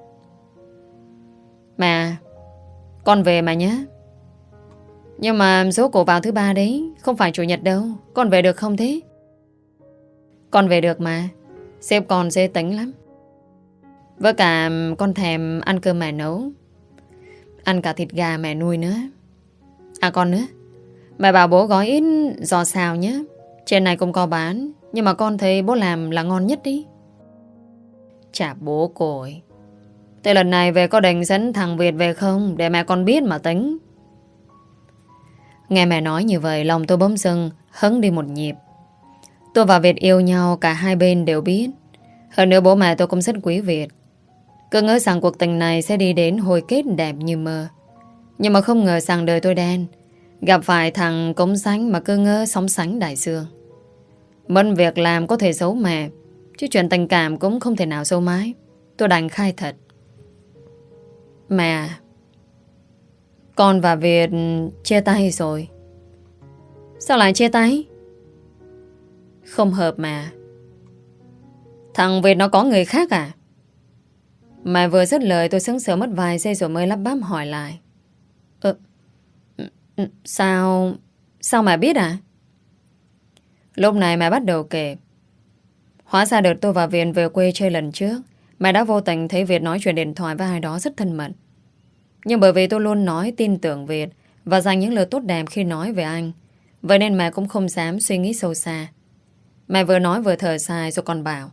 Mà con về mà nhé. Nhưng mà số cổ vào thứ ba đấy, không phải chủ nhật đâu. Con về được không thế? Con về được mà, sếp con dễ tính lắm. Với cả con thèm ăn cơm mẹ nấu, ăn cả thịt gà mẹ nuôi nữa. À con nữa, mẹ bảo bố gói ít giò xào nhé. Trên này cũng có bán, nhưng mà con thấy bố làm là ngon nhất đi. Chà bố cô ấy. Thế lần này về có định dẫn thằng Việt về không, để mẹ con biết mà tính. Nghe mẹ nói như vậy, lòng tôi bỗng dưng hững đi một nhịp. Tôi và Việt yêu nhau, cả hai bên đều biết. Hơn nữa bố mẹ tôi cũng rất quý Việt. Cứ ngỡ rằng cuộc tình này sẽ đi đến hồi kết đẹp như mơ. Nhưng mà không ngờ rằng đời tôi đen, gặp phải thằng cống sánh mà cứ ngỡ sóng sánh đại dương. Mất việc làm có thể giấu mẹ, chứ chuyện tình cảm cũng không thể nào giấu mãi. Tôi đành khai thật. Mẹ, Con và Việt chia tay rồi. Sao lại chia tay? Không hợp mà. Thằng Việt nó có người khác à? Mà vừa dứt lời tôi sững sờ mất vài giây rồi mới lắp bắp hỏi lại. Ờ, sao... Sao mà biết à? Lúc này mẹ bắt đầu kể. Hóa ra đợt tôi và Việt về quê chơi lần trước, mẹ đã vô tình thấy Việt nói chuyện điện thoại với ai đó rất thân mật. Nhưng bởi vì tôi luôn nói tin tưởng Việt và dành những lời tốt đẹp khi nói về anh, vậy nên mẹ cũng không dám suy nghĩ sâu xa. Mẹ vừa nói vừa thở dài rồi còn bảo.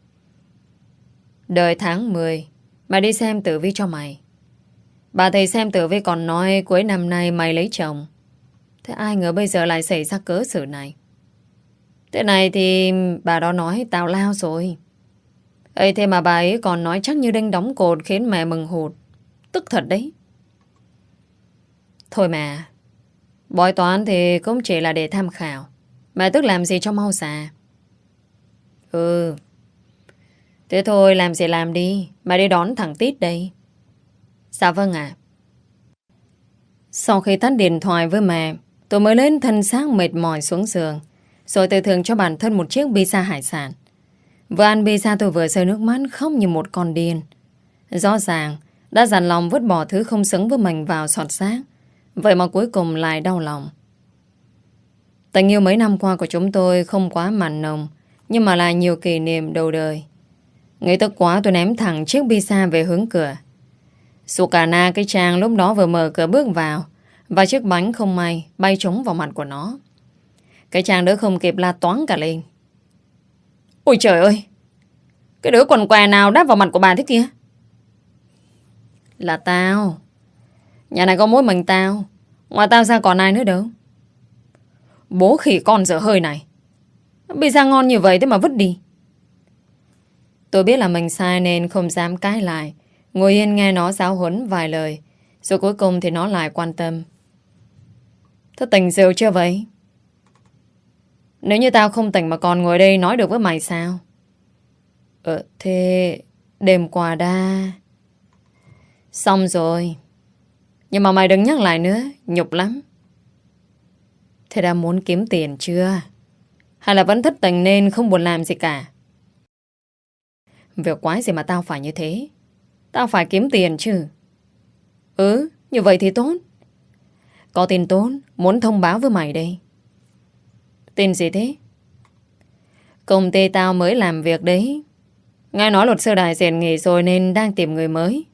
Đợi tháng mười mày đi xem tử vi cho mày. Bà thầy xem tử vi còn nói cuối năm nay mày lấy chồng. Thế ai ngờ bây giờ lại xảy ra cớ sự này. Thế này thì bà đó nói tào lao rồi. Ấy thế mà bà ấy còn nói chắc như đinh đóng cột, khiến mẹ mừng hụt. Tức thật đấy. Thôi mà, bói toán thì cũng chỉ là để tham khảo. Mẹ tức làm gì cho mau già. Ừ. Thế thôi làm gì làm đi. Mẹ đi đón thằng Tít đây. Dạ vâng ạ. Sau khi tắt điện thoại với mẹ, tôi mới lên thân xác mệt mỏi xuống giường, rồi tự thưởng cho bản thân một chiếc pizza hải sản. Vừa ăn pizza tôi vừa rơi nước mắt khóc như một con điên. Rõ ràng đã dằn lòng vứt bỏ thứ không xứng với mình vào sọt xác, vậy mà cuối cùng lại đau lòng. Tình yêu mấy năm qua của chúng tôi không quá mặn nồng, nhưng mà lại nhiều kỷ niệm đầu đời. Nghĩ tức quá tôi ném thẳng chiếc pizza về hướng cửa. Sukana cái Trang lúc đó vừa mở cửa bước vào, và chiếc bánh không may bay trúng vào mặt của nó. Cái Trang đỡ không kịp la toáng cả lên. Ôi trời ơi, cái đứa quần què nào đáp vào mặt của bà thế kia? Là tao. Nhà này có mỗi mình tao, ngoài tao ra còn ai nữa đâu. Bố khỉ con dở hơi này. Pizza ngon như vậy thế mà vứt đi. Tôi biết là mình sai nên không dám cãi lại, ngồi yên nghe nó giáo huấn vài lời. Rồi cuối cùng thì nó lại quan tâm. Thế tỉnh rượu chưa vậy? Nếu như tao không tỉnh mà còn ngồi đây nói được với mày sao? Ờ thế đêm qua đã. Xong rồi. Nhưng mà mày đừng nhắc lại nữa, nhục lắm. Thế đã muốn kiếm tiền chưa? Hay là vẫn thất tình nên không buồn làm gì cả? Việc quái gì mà tao phải như thế? Tao phải kiếm tiền chứ. Ừ, như vậy thì tốt. Có tin tốt, muốn thông báo với mày đây. Tin gì thế? Công ty tao mới làm việc đấy. Nghe nói luật sư đại diện nghỉ rồi nên đang tìm người mới.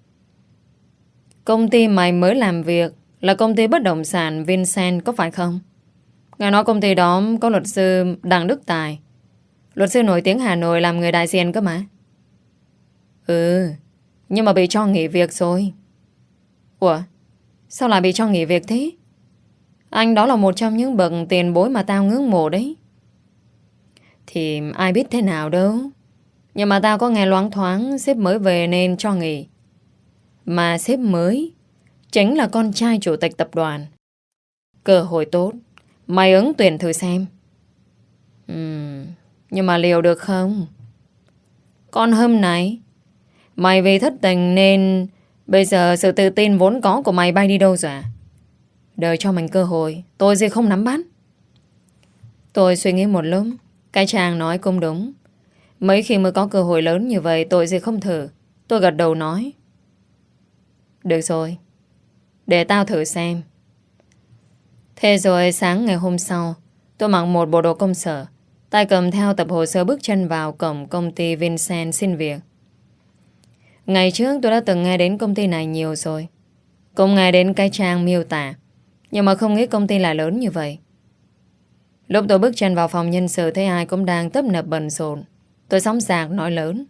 Công ty mày mới làm việc là công ty bất động sản Vincent có phải không? Nghe nói công ty đó có luật sư Đặng Đức Tài, luật sư nổi tiếng Hà Nội làm người đại diện cơ mà. Ừ, nhưng mà bị cho nghỉ việc rồi. Ủa, sao lại bị cho nghỉ việc thế? Anh đó là một trong những bậc tiền bối mà tao ngưỡng mộ đấy. Thì ai biết thế nào đâu. Nhưng mà tao có nghe loáng thoáng sếp mới về nên cho nghỉ. Mà sếp mới chính là con trai chủ tịch tập đoàn. Cơ hội tốt, mày ứng tuyển thử xem. Ừm, nhưng mà liệu được không? Con hôm này mày vì thất tình nên bây giờ sự tự tin vốn có của mày bay đi đâu rồi à? Đợi cho mình cơ hội, tôi sẽ không nắm bắt. Tôi suy nghĩ một lúc. Cái chàng nói cũng đúng. Mấy khi mới có cơ hội lớn như vậy tôi sẽ không thử. Tôi gật đầu nói. Được rồi, để tao thử xem. Thế rồi sáng ngày hôm sau, tôi mặc một bộ đồ công sở, tay cầm theo tập hồ sơ bước chân vào cổng công ty Vincent xin việc. Ngày trước tôi đã từng nghe đến công ty này nhiều rồi, cũng nghe đến cái trang miêu tả, nhưng mà không nghĩ công ty lại lớn như vậy. Lúc tôi bước chân vào phòng nhân sự thấy ai cũng đang tấp nập bận rộn, tôi sóng sạc nói lớn.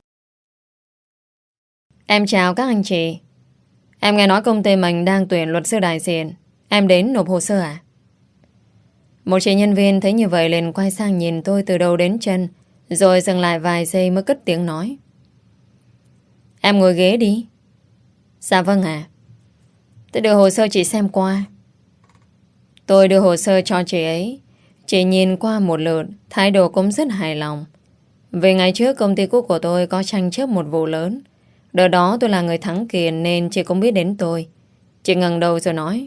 Em chào các anh chị. Em nghe nói công ty mình đang tuyển luật sư đại diện. Em đến nộp hồ sơ à? Một chị nhân viên thấy như vậy liền quay sang nhìn tôi từ đầu đến chân, rồi dừng lại vài giây mới cất tiếng nói. Em ngồi ghế đi. Dạ vâng ạ. Tôi đưa hồ sơ chị xem qua. Tôi đưa hồ sơ cho chị ấy. Chị nhìn qua một lượt, thái độ cũng rất hài lòng. Vì ngày trước công ty cũ của tôi có tranh chấp một vụ lớn. Đợt đó tôi là người thắng kiện nên chị cũng biết đến tôi. Chị ngẩng đầu rồi nói: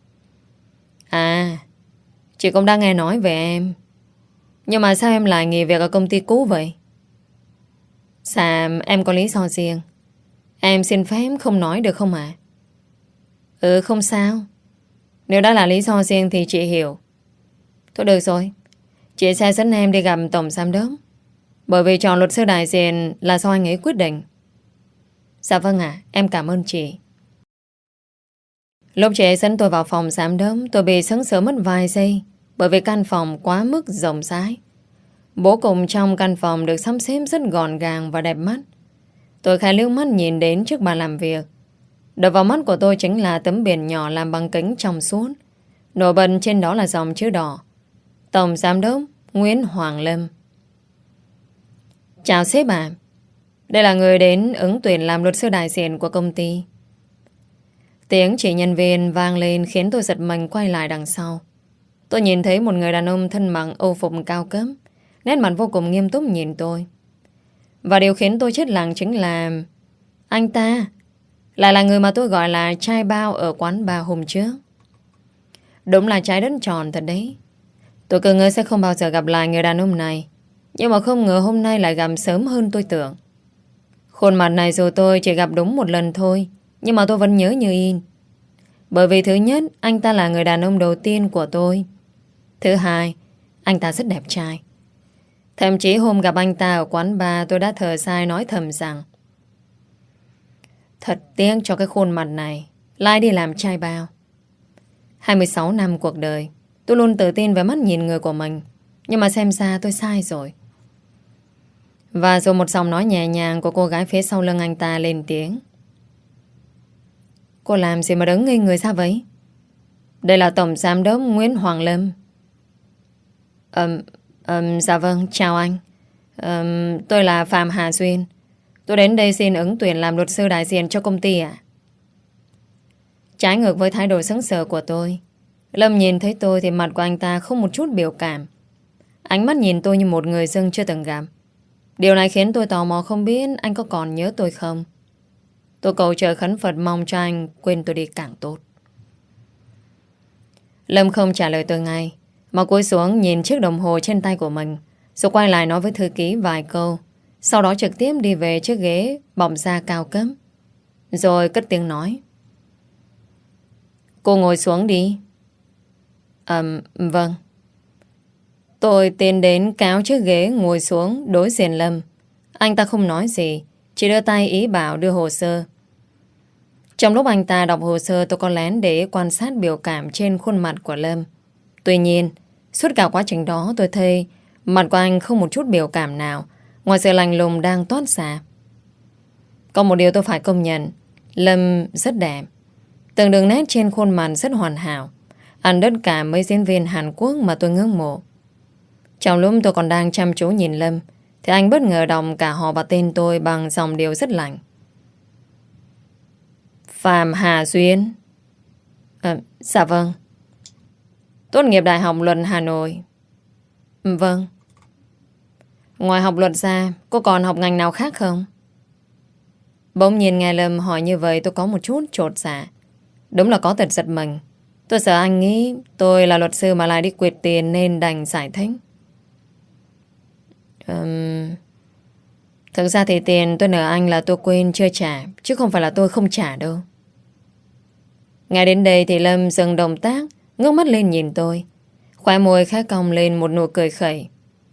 À, chị cũng đã nghe nói về em. Nhưng mà sao em lại nghỉ việc ở công ty cũ vậy? Dạ em có lý do riêng. Em xin phép không nói được không ạ? Ừ không sao. Nếu đã là lý do riêng thì chị hiểu. Thôi được rồi, chị sẽ dẫn em đi gặp tổng giám đốc. Bởi vì chọn luật sư đại diện là do anh ấy quyết định. Dạ vâng ạ, em cảm ơn chị. Lúc chị dẫn tôi vào phòng giám đốc, tôi bị sững sờ mất vài giây. Bởi vì căn phòng quá mức rộng rãi. Bố cùng trong căn phòng được sắp xếp rất gọn gàng và đẹp mắt. Tôi khẽ liếc mắt nhìn đến trước bàn làm việc. Đập vào mắt của tôi chính là tấm biển nhỏ làm bằng kính trong suốt. Nổi bật trên đó là dòng chữ đỏ: Tổng Giám đốc Nguyễn Hoàng Lâm. Chào sếp ạ. Đây là người đến ứng tuyển làm luật sư đại diện của công ty. Tiếng chỉ nhân viên vang lên khiến tôi giật mình quay lại đằng sau. Tôi nhìn thấy một người đàn ông thân mặc âu phục cao cấp, nét mặt vô cùng nghiêm túc nhìn tôi. Và điều khiến tôi chết lặng chính là anh ta lại là người mà tôi gọi là trai bao ở quán bar hôm trước. Đúng là trái đất tròn thật đấy. Tôi cứ ngờ sẽ không bao giờ gặp lại người đàn ông này, nhưng mà không ngờ hôm nay lại gặp sớm hơn tôi tưởng. Khuôn mặt này dù tôi chỉ gặp đúng một lần thôi, nhưng mà tôi vẫn nhớ như in. Bởi vì thứ nhất, anh ta là người đàn ông đầu tiên của tôi. Thứ hai, anh ta rất đẹp trai. Thậm chí hôm gặp anh ta ở quán bar, tôi đã thở dài nói thầm rằng thật tiếc cho cái khuôn mặt này lại đi làm trai bao. Hai mươi sáu năm cuộc đời, tôi luôn tự tin về mắt nhìn người của mình. Nhưng mà xem ra tôi sai rồi. Và rồi một giọng nói nhẹ nhàng của cô gái phía sau lưng anh ta lên tiếng: Cô làm gì mà đứng ngây người ra vậy? Đây là Tổng Giám đốc Nguyễn Hoàng Lâm. um, um, Dạ vâng, chào anh. um, Tôi là Phạm Hà Duyên. Tôi đến đây xin ứng tuyển làm luật sư đại diện cho công ty ạ. Trái ngược với thái độ sững sờ của tôi, Lâm nhìn thấy tôi thì mặt của anh ta không một chút biểu cảm. Ánh mắt nhìn tôi như một người dưng chưa từng gặp. Điều này khiến tôi tò mò không biết anh có còn nhớ tôi không. Tôi cầu trời khấn Phật mong cho anh quên tôi đi càng tốt. Lâm không trả lời tôi ngay, mà cúi xuống nhìn chiếc đồng hồ trên tay của mình, rồi quay lại nói với thư ký vài câu. Sau đó trực tiếp đi về chiếc ghế bọc da cao cấp, rồi cất tiếng nói: Cô ngồi xuống đi. Ừm, vâng. Tôi tiến đến kéo chiếc ghế ngồi xuống đối diện Lâm. Anh ta không nói gì, chỉ đưa tay ý bảo đưa hồ sơ. Trong lúc anh ta đọc hồ sơ, tôi có lén để quan sát biểu cảm trên khuôn mặt của Lâm. Tuy nhiên, suốt cả quá trình đó tôi thấy mặt của anh không một chút biểu cảm nào, ngoài sự lạnh lùng đang toát ra. Có một điều tôi phải công nhận, Lâm rất đẹp. Từng đường nét trên khuôn mặt rất hoàn hảo, ăn đứt cả mấy diễn viên Hàn Quốc mà tôi ngưỡng mộ. Trong lúc tôi còn đang chăm chú nhìn Lâm, thì anh bất ngờ đọc cả họ và tên tôi bằng dòng điệu rất lạnh: Phạm Hà Duyên. À, dạ vâng. Tốt nghiệp Đại học Luật Hà Nội. Vâng. Ngoài học luật ra, cô còn học ngành nào khác không? Bỗng nhiên nghe Lâm hỏi như vậy, tôi có một chút chột dạ. Đúng là có tật giật mình. Tôi sợ anh nghĩ tôi là luật sư mà lại đi quyệt tiền nên đành giải thích. Um, Thực ra thì tiền tôi nợ anh là tôi quên chưa trả, chứ không phải là tôi không trả đâu. Ngay đến đây thì Lâm dừng động tác, ngước mắt lên nhìn tôi, khóe môi khẽ cong lên một nụ cười khẩy.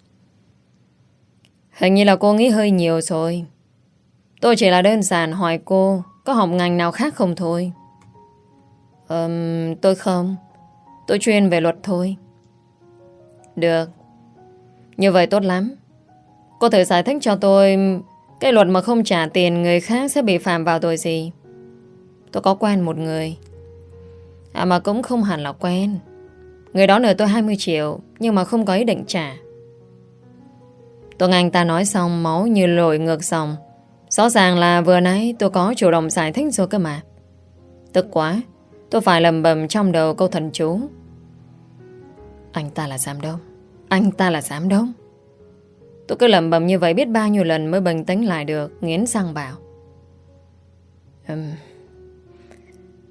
Hình như là cô nghĩ hơi nhiều rồi. Tôi chỉ là đơn giản hỏi cô có học ngành nào khác không thôi. um, Tôi không. Tôi chuyên về luật thôi. Được, như vậy tốt lắm. Cô thử giải thích cho tôi cái luật mà không trả tiền người khác sẽ bị phạm vào tội gì. Tôi có quen một người, à mà cũng không hẳn là quen. Người đó nợ tôi hai mươi triệu, nhưng mà không có ý định trả. Tôi nghe anh ta nói xong, máu như lội ngược dòng. Rõ ràng là vừa nãy tôi có chủ động giải thích rồi cơ mà. Tức quá, tôi phải lầm bầm trong đầu câu thần chú: Anh ta là giám đốc. Anh ta là giám đốc. Tôi cứ lầm bầm như vậy biết bao nhiêu lần mới bình tĩnh lại được, nghiến răng bảo: um,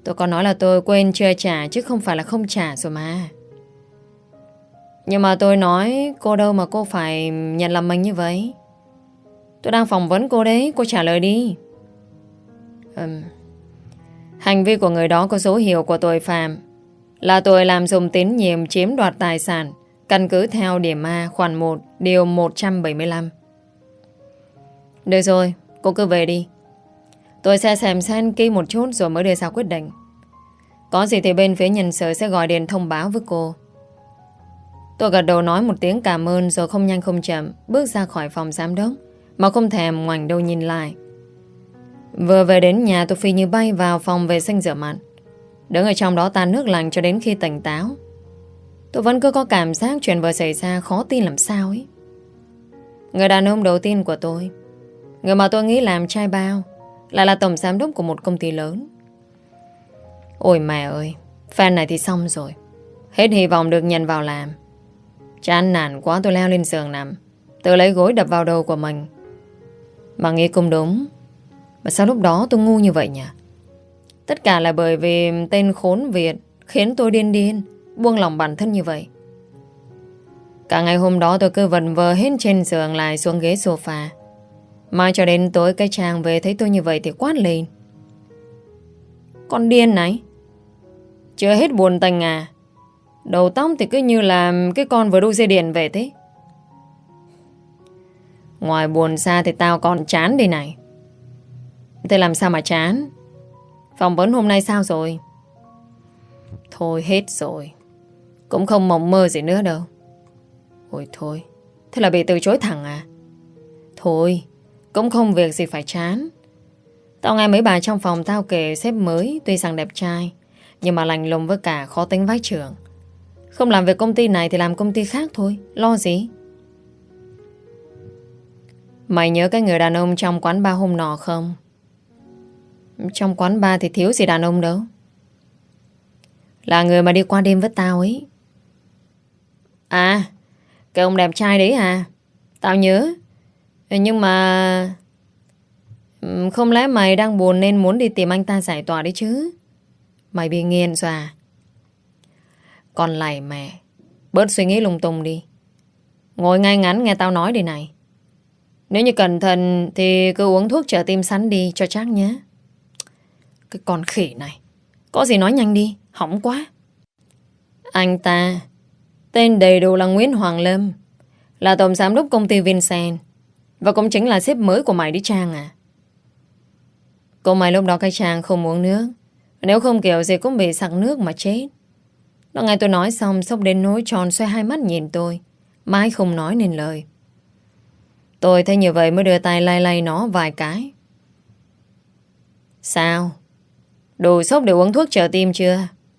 Tôi có nói là tôi quên chưa trả chứ không phải là không trả rồi mà. Nhưng mà tôi nói cô đâu mà cô phải nhận làm mình như vậy. Tôi đang phỏng vấn cô đấy, cô trả lời đi. Ừm. Hành vi của người đó có dấu hiệu của tội phạm, là tội lạm dụng tín nhiệm chiếm đoạt tài sản, căn cứ theo điểm A khoản một điều một trăm bảy mươi lăm. Được rồi, cô cứ về đi. Tôi sẽ xem xét kỹ một chút rồi mới đưa ra quyết định. Có gì thì bên phía nhân sự sẽ gọi điện thông báo với cô. Tôi gật đầu nói một tiếng cảm ơn rồi không nhanh không chậm bước ra khỏi phòng giám đốc, mà không thèm ngoảnh đầu nhìn lại. Vừa về đến nhà, tôi phi như bay vào phòng vệ sinh rửa mặt, đứng ở trong đó tan nước lạnh cho đến khi tỉnh táo. Tôi vẫn cứ có cảm giác chuyện vừa xảy ra khó tin làm sao ấy. Người đàn ông đầu tiên của tôi, người mà tôi nghĩ làm trai bao, lại là tổng giám đốc của một công ty lớn. Ôi mẹ ơi, fan này thì xong rồi. Hết hy vọng được nhận vào làm. Chán nản quá, tôi leo lên giường nằm, tự lấy gối đập vào đầu của mình. Mà nghĩ cũng đúng. Mà sao lúc đó tôi ngu như vậy nhỉ? Tất cả là bởi vì tên khốn Việt khiến tôi điên điên, buông lòng bản thân như vậy. Cả ngày hôm đó tôi cứ vần vờ hết trên giường lại xuống ghế sofa. Mai cho đến tối cái chàng về thấy tôi như vậy thì quát lên: con điên này, chưa hết buồn tình à? Đầu tóc thì cứ như là cái con vừa đu dây điện về thế. Ngoài buồn xa thì tao còn chán đây này. Thế làm sao mà chán? Phỏng vấn hôm nay sao rồi? Thôi hết rồi, cũng không mộng mơ gì nữa đâu. Ôi thôi, thế là bị từ chối thẳng à? Thôi, cũng không việc gì phải chán. Tao nghe mấy bà trong phòng tao kể sếp mới tuy rằng đẹp trai, nhưng mà lành lùng với cả khó tính vãi chưởng. Không làm việc công ty này thì làm công ty khác thôi, lo gì. Mày nhớ cái người đàn ông trong quán bar hôm nọ không? Trong quán bar thì thiếu gì đàn ông đâu. Là người mà đi qua đêm với tao ấy. À, cái ông đẹp trai đấy à? Tao nhớ. Nhưng mà không lẽ mày đang buồn nên muốn đi tìm anh ta giải tỏa đấy chứ? Mày bị nghiền rồi à? Còn lại mẹ, bớt suy nghĩ lung tung đi. Ngồi ngay ngắn nghe tao nói đi này. Nếu như cẩn thận thì cứ uống thuốc trợ tim sắn đi cho chắc nhé. Cái con khỉ này, có gì nói nhanh đi, hỏng quá. Anh ta tên đầy đủ là Nguyễn Hoàng Lâm, là tổng giám đốc công ty Vincent, và cũng chính là sếp mới của mày đi Trang à. Cô mày lúc đó cái Trang không uống nước, nếu không kiểu gì cũng bị sặc nước mà chết. Nó nghe tôi nói xong sốc đến nỗi tròn xoay hai mắt nhìn tôi, mãi không nói nên lời. Tôi thấy như vậy mới đưa tay lay lay nó vài cái. Sao? Đủ sốc để uống thuốc trợ tim chưa?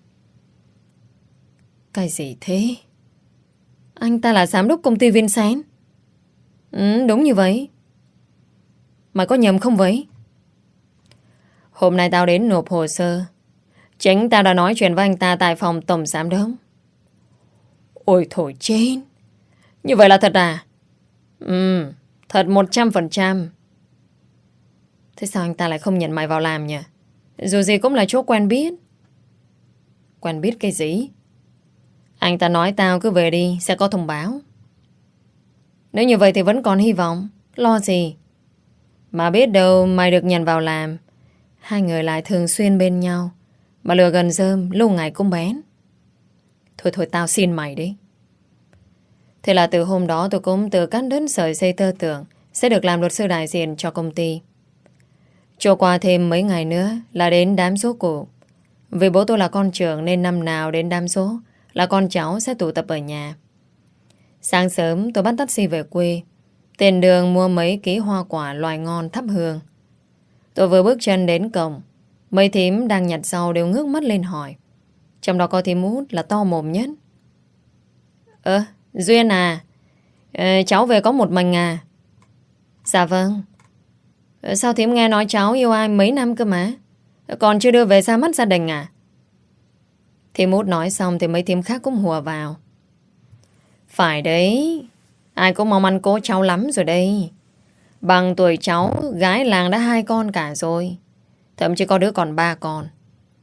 Cái gì thế? Anh ta là giám đốc công ty Vincent? Ừ, đúng như vậy. Mày có nhầm không vậy? Hôm nay tao đến nộp hồ sơ, chính tao đã nói chuyện với anh ta tại phòng tổng giám đốc. Ôi thổi trên. Như vậy là thật à? Ừ, thật một trăm phần trăm. Thế sao anh ta lại không nhận mày vào làm nhỉ? Dù gì cũng là chỗ quen biết. Quen biết cái gì? Anh ta nói tao cứ về đi, sẽ có thông báo. Nếu như vậy thì vẫn còn hy vọng. Lo gì? Mà biết đâu mày được nhận vào làm, hai người lại thường xuyên bên nhau, mà lừa gần rơm lâu ngày cũng bén. Thôi thôi tao xin mày đi. Thế là từ hôm đó tôi cũng tự cắt đứt sợi dây tơ tưởng sẽ được làm luật sư đại diện cho công ty. Trôi qua thêm mấy ngày nữa là đến đám giỗ cụ. Vì bố tôi là con trưởng nên năm nào đến đám giỗ là con cháu sẽ tụ tập ở nhà. Sáng sớm tôi bắt taxi về quê, tiền đường mua mấy ký hoa quả loài ngon thắp hương. Tôi vừa bước chân đến cổng, mấy thím đang nhặt rau đều ngước mắt lên hỏi. Trong đó có thím Út là to mồm nhất. Ơ, Duyên à, ờ, cháu về có một mình à? Dạ vâng. Ờ, sao thím nghe nói cháu yêu ai mấy năm cơ mà? Còn chưa đưa về ra mắt gia đình à? Thím Út nói xong thì mấy thím khác cũng hùa vào. Phải đấy, ai cũng mong ăn cố cháu lắm rồi đây. Bằng tuổi cháu, gái làng đã hai con cả rồi. Thậm chí có đứa còn ba con.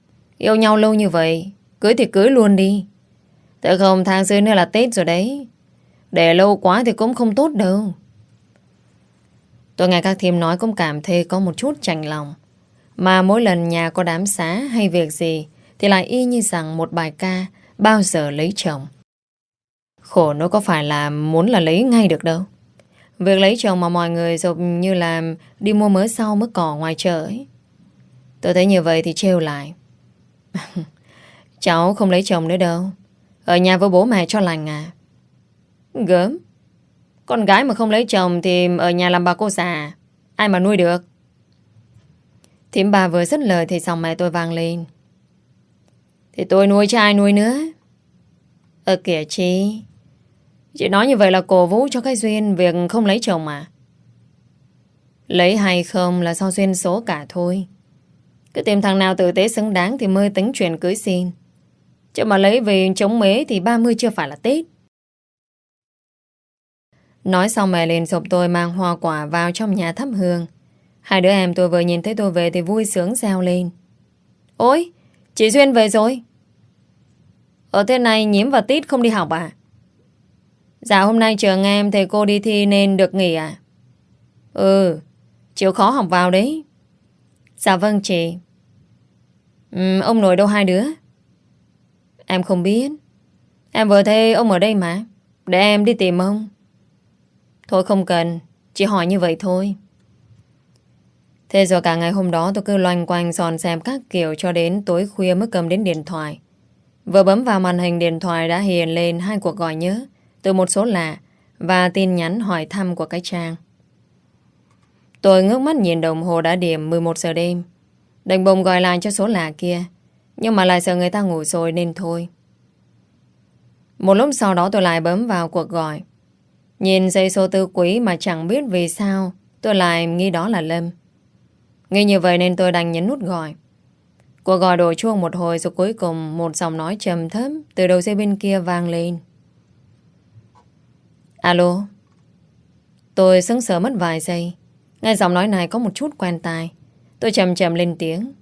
Yêu nhau lâu như vậy, cưới thì cưới luôn đi. Tại không tháng dưới nữa là Tết rồi đấy. Để lâu quá thì cũng không tốt đâu. Tôi nghe các thím nói cũng cảm thấy có một chút chạnh lòng. Mà mỗi lần nhà có đám xá hay việc gì thì lại y như rằng một bài ca bao giờ lấy chồng. Khổ nó có phải là muốn là lấy ngay được đâu. Việc lấy chồng mà mọi người giống như là đi mua mớ sau mớ cỏ ngoài chợ ấy. Tôi thấy như vậy thì trêu lại. Cháu không lấy chồng nữa đâu. Ở nhà với bố mẹ cho lành à. Gớm. Con gái mà không lấy chồng thì ở nhà làm bà cô già, ai mà nuôi được. Thím bà vừa dứt lời thì xong mẹ tôi vang lên. Thì tôi nuôi chứ ai nuôi nữa. Ờ kìa chị. Chị nói như vậy là cổ vũ cho cái duyên việc không lấy chồng mà. Lấy hay không là do duyên số cả thôi. Cứ tìm thằng nào tử tế xứng đáng thì mới tính chuyện cưới xin. Chứ mà lấy vì chống mế thì ba mươi chưa phải là Tết. Nói xong mẹ liền sụp tôi mang hoa quả vào trong nhà thắp hương. Hai đứa em tôi vừa nhìn thấy tôi về thì vui sướng reo lên. Ôi, chị Duyên về rồi. Ở thế này Nhiễm và Tít không đi học à? Dạ hôm nay trường em thầy cô đi thi nên được nghỉ à? Ừ, chịu khó học vào đấy. Dạ vâng chị. ừ, Ông nội đâu hai đứa? Em không biết. Em vừa thấy ông ở đây mà. Để em đi tìm ông. Thôi không cần, chỉ hỏi như vậy thôi. Thế rồi cả ngày hôm đó tôi cứ loanh quanh dọn xem các kiểu cho đến tối khuya mới cầm đến điện thoại. Vừa bấm vào màn hình điện thoại đã hiện lên hai cuộc gọi nhớ từ một số lạ và tin nhắn hỏi thăm của cái trang. Tôi ngước mắt nhìn đồng hồ đã điểm mười một giờ đêm. Định bụng gọi lại cho số lạ kia, nhưng mà lại sợ người ta ngủ rồi nên thôi. Một lúc sau đó tôi lại bấm vào cuộc gọi. Nhìn dãy số tư quý mà chẳng biết vì sao tôi lại nghĩ đó là Lâm. Nghĩ như vậy nên tôi đành nhấn nút gọi. Cuộc gọi đổ chuông một hồi rồi cuối cùng một giọng nói trầm thấp từ đầu dây bên kia vang lên. Alo. Tôi sững sờ mất vài giây. Nghe giọng nói này có một chút quen tai. Tôi chậm chậm lên tiếng.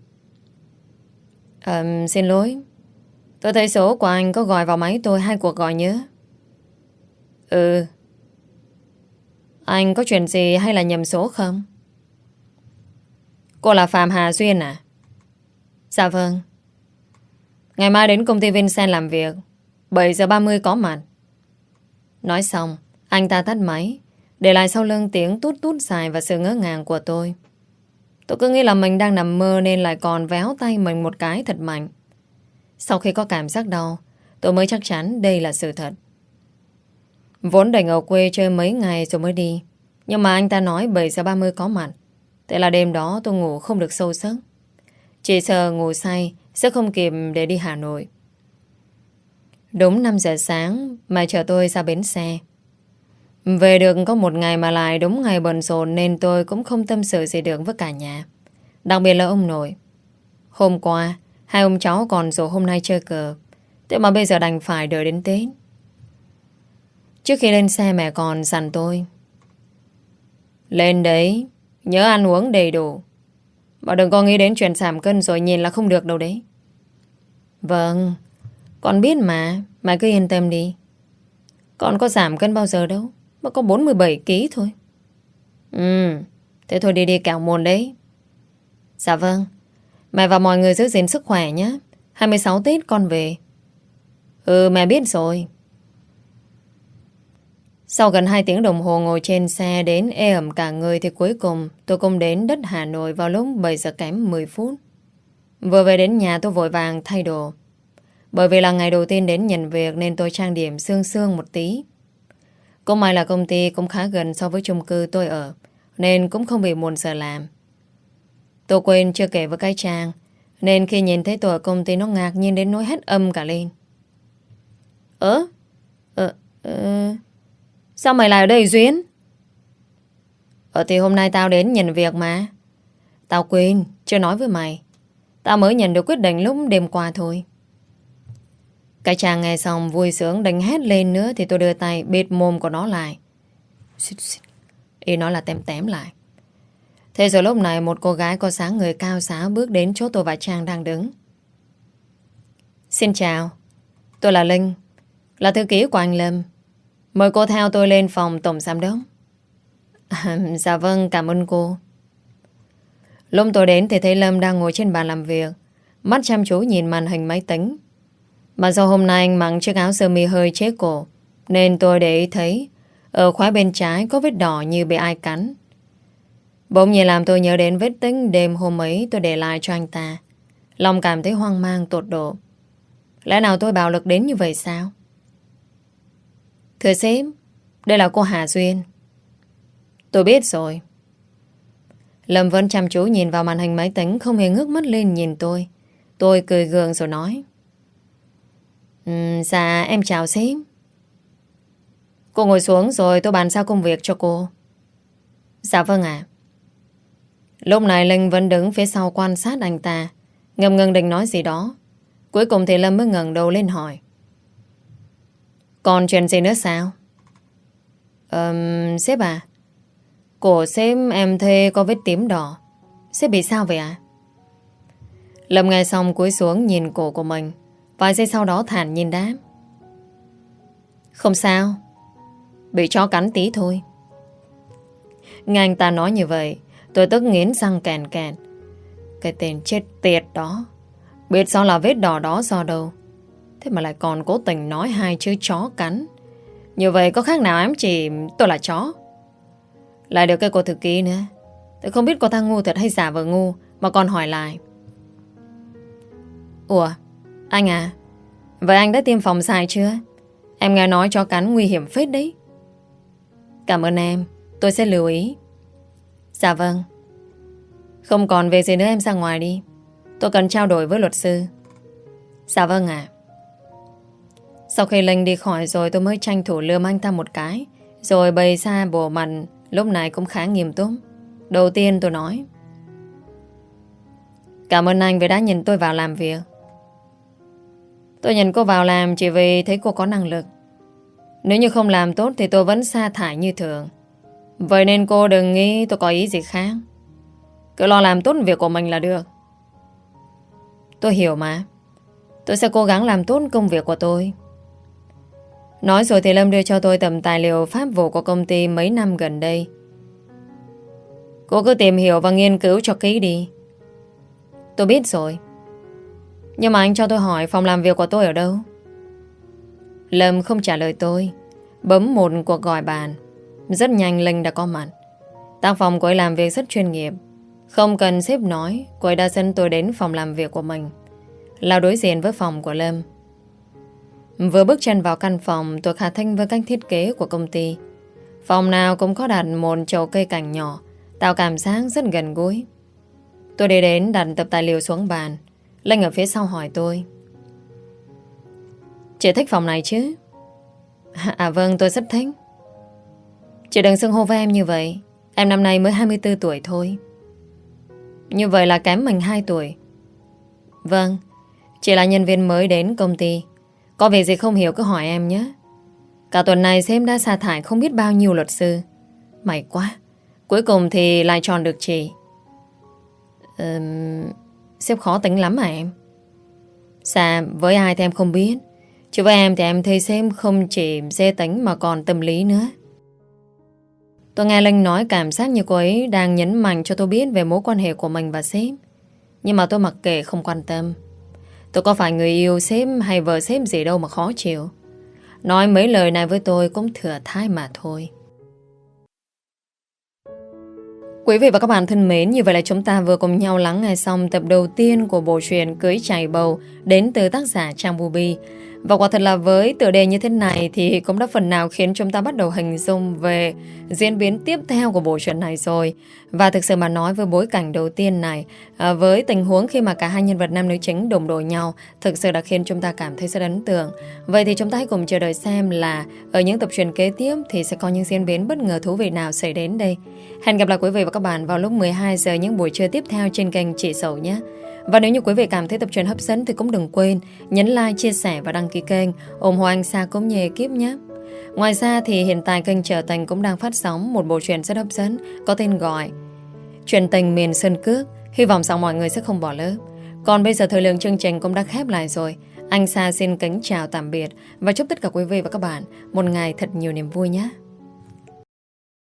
Ờ, xin lỗi. Tôi thấy số của anh có gọi vào máy tôi hai cuộc gọi nhớ. Ừ. Anh có chuyện gì hay là nhầm số không? Cô là Phạm Hà Duyên à? Dạ vâng. Ngày mai đến công ty Vincent làm việc, bảy giờ ba mươi có mặt. Nói xong anh ta tắt máy, để lại sau lưng tiếng tút tút dài và sự ngỡ ngàng của tôi. Tôi cứ nghĩ là mình đang nằm mơ nên lại còn véo tay mình một cái thật mạnh. Sau khi có cảm giác đau, tôi mới chắc chắn đây là sự thật. Vốn định ở quê chơi mấy ngày rồi mới đi, nhưng mà anh ta nói bảy giờ ba mươi có mặt. Thế là đêm đó tôi ngủ không được sâu giấc. Chỉ sợ ngủ say sẽ không kịp để đi Hà Nội. Đúng năm giờ sáng mà chở tôi ra bến xe. Về được có một ngày mà lại đúng ngày bận rộn nên tôi cũng không tâm sự gì được với cả nhà. Đặc biệt là ông nội. Hôm qua hai ông cháu còn rủ hôm nay chơi cờ. Thế mà bây giờ đành phải đợi đến Tết. Trước khi lên xe mẹ còn dặn tôi. Lên đấy, nhớ ăn uống đầy đủ. Mà đừng có nghĩ đến chuyện giảm cân rồi nhìn là không được đâu đấy. Vâng, con biết mà, mẹ cứ yên tâm đi. Con có giảm cân bao giờ đâu, mà có bốn mươi bảy ki lô gam thôi. Ừ, thế thôi đi đi kẻo muộn đấy. Dạ vâng, mẹ và mọi người giữ gìn sức khỏe nhé. hai mươi sáu Tết con về. Ừ, mẹ biết rồi. Sau gần hai tiếng đồng hồ ngồi trên xe đến ê ẩm cả người thì cuối cùng tôi cũng đến đất Hà Nội vào lúc bảy giờ kém mười phút. Vừa về đến nhà tôi vội vàng thay đồ. Bởi vì là ngày đầu tiên đến nhận việc nên tôi trang điểm sương sương một tí. Cũng may là công ty cũng khá gần so với chung cư tôi ở nên cũng không bị muộn giờ làm. Tôi quên chưa kể với cái Trang nên khi nhìn thấy tôi ở công ty nó ngạc nhiên đến nỗi hét âm cả lên. Ơ? Ờ? Ờ... Sao mày lại ở đây Duyên? Ờ thì hôm nay tao đến nhận việc mà. Tao quên, chưa nói với mày. Tao mới nhận được quyết định lúc đêm qua thôi. Cái chàng nghe xong vui sướng đánh hét lên nữa thì tôi đưa tay bịt mồm của nó lại. Xít xít. Ý nói là tém tém lại. Thế rồi lúc này một cô gái có dáng người cao xáo bước đến chỗ tôi và Trang đang đứng. Xin chào, tôi là Linh, là thư ký của anh Lâm. Mời cô theo tôi lên phòng tổng giám đốc. À, dạ vâng, cảm ơn cô. Lúc tôi đến thì thấy Lâm đang ngồi trên bàn làm việc, mắt chăm chú nhìn màn hình máy tính. Mà do hôm nay anh mặc chiếc áo sơ mi hơi chế cổ, nên tôi để ý thấy ở khóe bên trái có vết đỏ như bị ai cắn. Bỗng nhiên làm tôi nhớ đến vết tích đêm hôm ấy tôi để lại cho anh ta. Lòng cảm thấy hoang mang tột độ. Lẽ nào tôi bạo lực đến như vậy sao? Thưa sếp, đây là cô Hà Duyên. Tôi biết rồi. Lâm vẫn chăm chú nhìn vào màn hình máy tính, không hề ngước mắt lên nhìn tôi. Tôi cười gượng rồi nói: um, Dạ em chào sếp. Cô ngồi xuống rồi tôi bàn giao công việc cho cô. Dạ vâng ạ. Lúc này Linh vẫn đứng phía sau quan sát anh ta, ngầm ngừng định nói gì đó. Cuối cùng thì Lâm mới ngẩng đầu lên hỏi: Còn chuyện gì nữa sao? um, Sếp à, cổ sếp em thê có vết tím đỏ. Sếp bị sao vậy ạ? Lâm nghe xong cúi xuống nhìn cổ của mình. Vài giây sau đó thản nhiên đáp: Không sao, bị chó cắn tí thôi. Nghe anh ta nói như vậy, tôi tức nghiến răng kèn kèn. Cái tên chết tiệt đó, biết sao là vết đỏ đó do đâu, thế mà lại còn cố tình nói hai chữ chó cắn. Như vậy có khác nào ám chỉ tôi là chó? Lại được cái cô thư ký nữa. Tôi không biết cô ta ngu thật hay giả vờ ngu mà còn hỏi lại: Ủa, anh à, vậy anh đã tiêm phòng sai chưa? Em nghe nói chó cắn nguy hiểm phết đấy. Cảm ơn em, tôi sẽ lưu ý. Dạ vâng. Không còn việc gì nữa em ra ngoài đi, tôi cần trao đổi với luật sư. Dạ vâng ạ. Sau khi Linh đi khỏi rồi tôi mới tranh thủ lườm anh ta một cái, rồi bày ra bộ mặt lúc này cũng khá nghiêm túc. Đầu tiên tôi nói: Cảm ơn anh vì đã nhìn tôi vào làm việc. Tôi nhìn cô vào làm chỉ vì thấy cô có năng lực. Nếu như không làm tốt thì tôi vẫn sa thải như thường. Vậy nên cô đừng nghĩ tôi có ý gì khác. Cứ lo làm tốt việc của mình là được. Tôi hiểu mà. Tôi sẽ cố gắng làm tốt công việc của tôi. Nói rồi thì Lâm đưa cho tôi tầm tài liệu pháp vụ của công ty mấy năm gần đây. Cô cứ tìm hiểu và nghiên cứu cho kỹ đi. Tôi biết rồi. Nhưng mà anh cho tôi hỏi phòng làm việc của tôi ở đâu? Lâm không trả lời tôi, bấm một cuộc gọi bàn. Rất nhanh Linh đã có mặt. Tác phòng của ấy làm việc rất chuyên nghiệp. Không cần sếp nói, cô ấy đã dẫn tôi đến phòng làm việc của mình, là đối diện với phòng của Lâm. Vừa bước chân vào căn phòng, tôi khá thích với cách thiết kế của công ty. Phòng nào cũng có đặt một chậu cây cảnh nhỏ, tạo cảm giác rất gần gũi. Tôi đi đến đặt tập tài liệu xuống bàn. Linh ở phía sau hỏi tôi: Chị thích phòng này chứ? À vâng, tôi rất thích. Chị đừng xưng hô với em như vậy. Em năm nay mới hai mươi tư tuổi thôi. Như vậy là kém mình hai tuổi. Vâng, chị là nhân viên mới đến công ty. Có việc gì không hiểu cứ hỏi em nhé. Cả tuần này sếp đã sa thải không biết bao nhiêu luật sư. May quá, cuối cùng thì lại chọn được chị. Ừm, Sếp khó tính lắm hả em? Dạ, với ai thì em không biết, chứ với em thì em thấy sếp không chỉ dễ tính mà còn tâm lý nữa. Tôi nghe Linh nói cảm giác như cô ấy đang nhấn mạnh cho tôi biết về mối quan hệ của mình và sếp. Nhưng mà tôi mặc kệ không quan tâm. Tôi có phải người yêu sếp hay vợ sếp gì đâu mà khó chịu. Nói mấy lời này với tôi cũng thừa thãi mà thôi. Quý vị và các bạn thân mến, như vậy là chúng ta vừa cùng nhau lắng nghe xong tập đầu tiên của bộ truyện Cưới Chạy Bầu đến từ tác giả Trang Bubi. Và quả thật là với tựa đề như thế này thì cũng đã phần nào khiến chúng ta bắt đầu hình dung về diễn biến tiếp theo của bộ truyện này rồi. Và thực sự mà nói, với bối cảnh đầu tiên này, à, với tình huống khi mà cả hai nhân vật nam nữ chính đồng đội nhau, thực sự đã khiến chúng ta cảm thấy rất ấn tượng. Vậy thì chúng ta hãy cùng chờ đợi xem là ở những tập truyện kế tiếp thì sẽ có những diễn biến bất ngờ thú vị nào xảy đến đây. Hẹn gặp lại quý vị và các bạn vào lúc mười hai giờ những buổi trưa tiếp theo trên kênh Chị Sầu nhé. Và nếu như quý vị cảm thấy tập truyện hấp dẫn thì cũng đừng quên nhấn like, chia sẻ và đăng ký kênh, ủng hộ anh Sa cũng như ekip nhé. Ngoài ra thì hiện tại kênh Trở Thành cũng đang phát sóng một bộ truyện rất hấp dẫn có tên gọi Chuyện Tình Miền Sơn Cước. Hy vọng rằng mọi người sẽ không bỏ lỡ. Còn bây giờ thời lượng chương trình cũng đã khép lại rồi. Anh Sa xin kính chào tạm biệt và chúc tất cả quý vị và các bạn một ngày thật nhiều niềm vui nhé.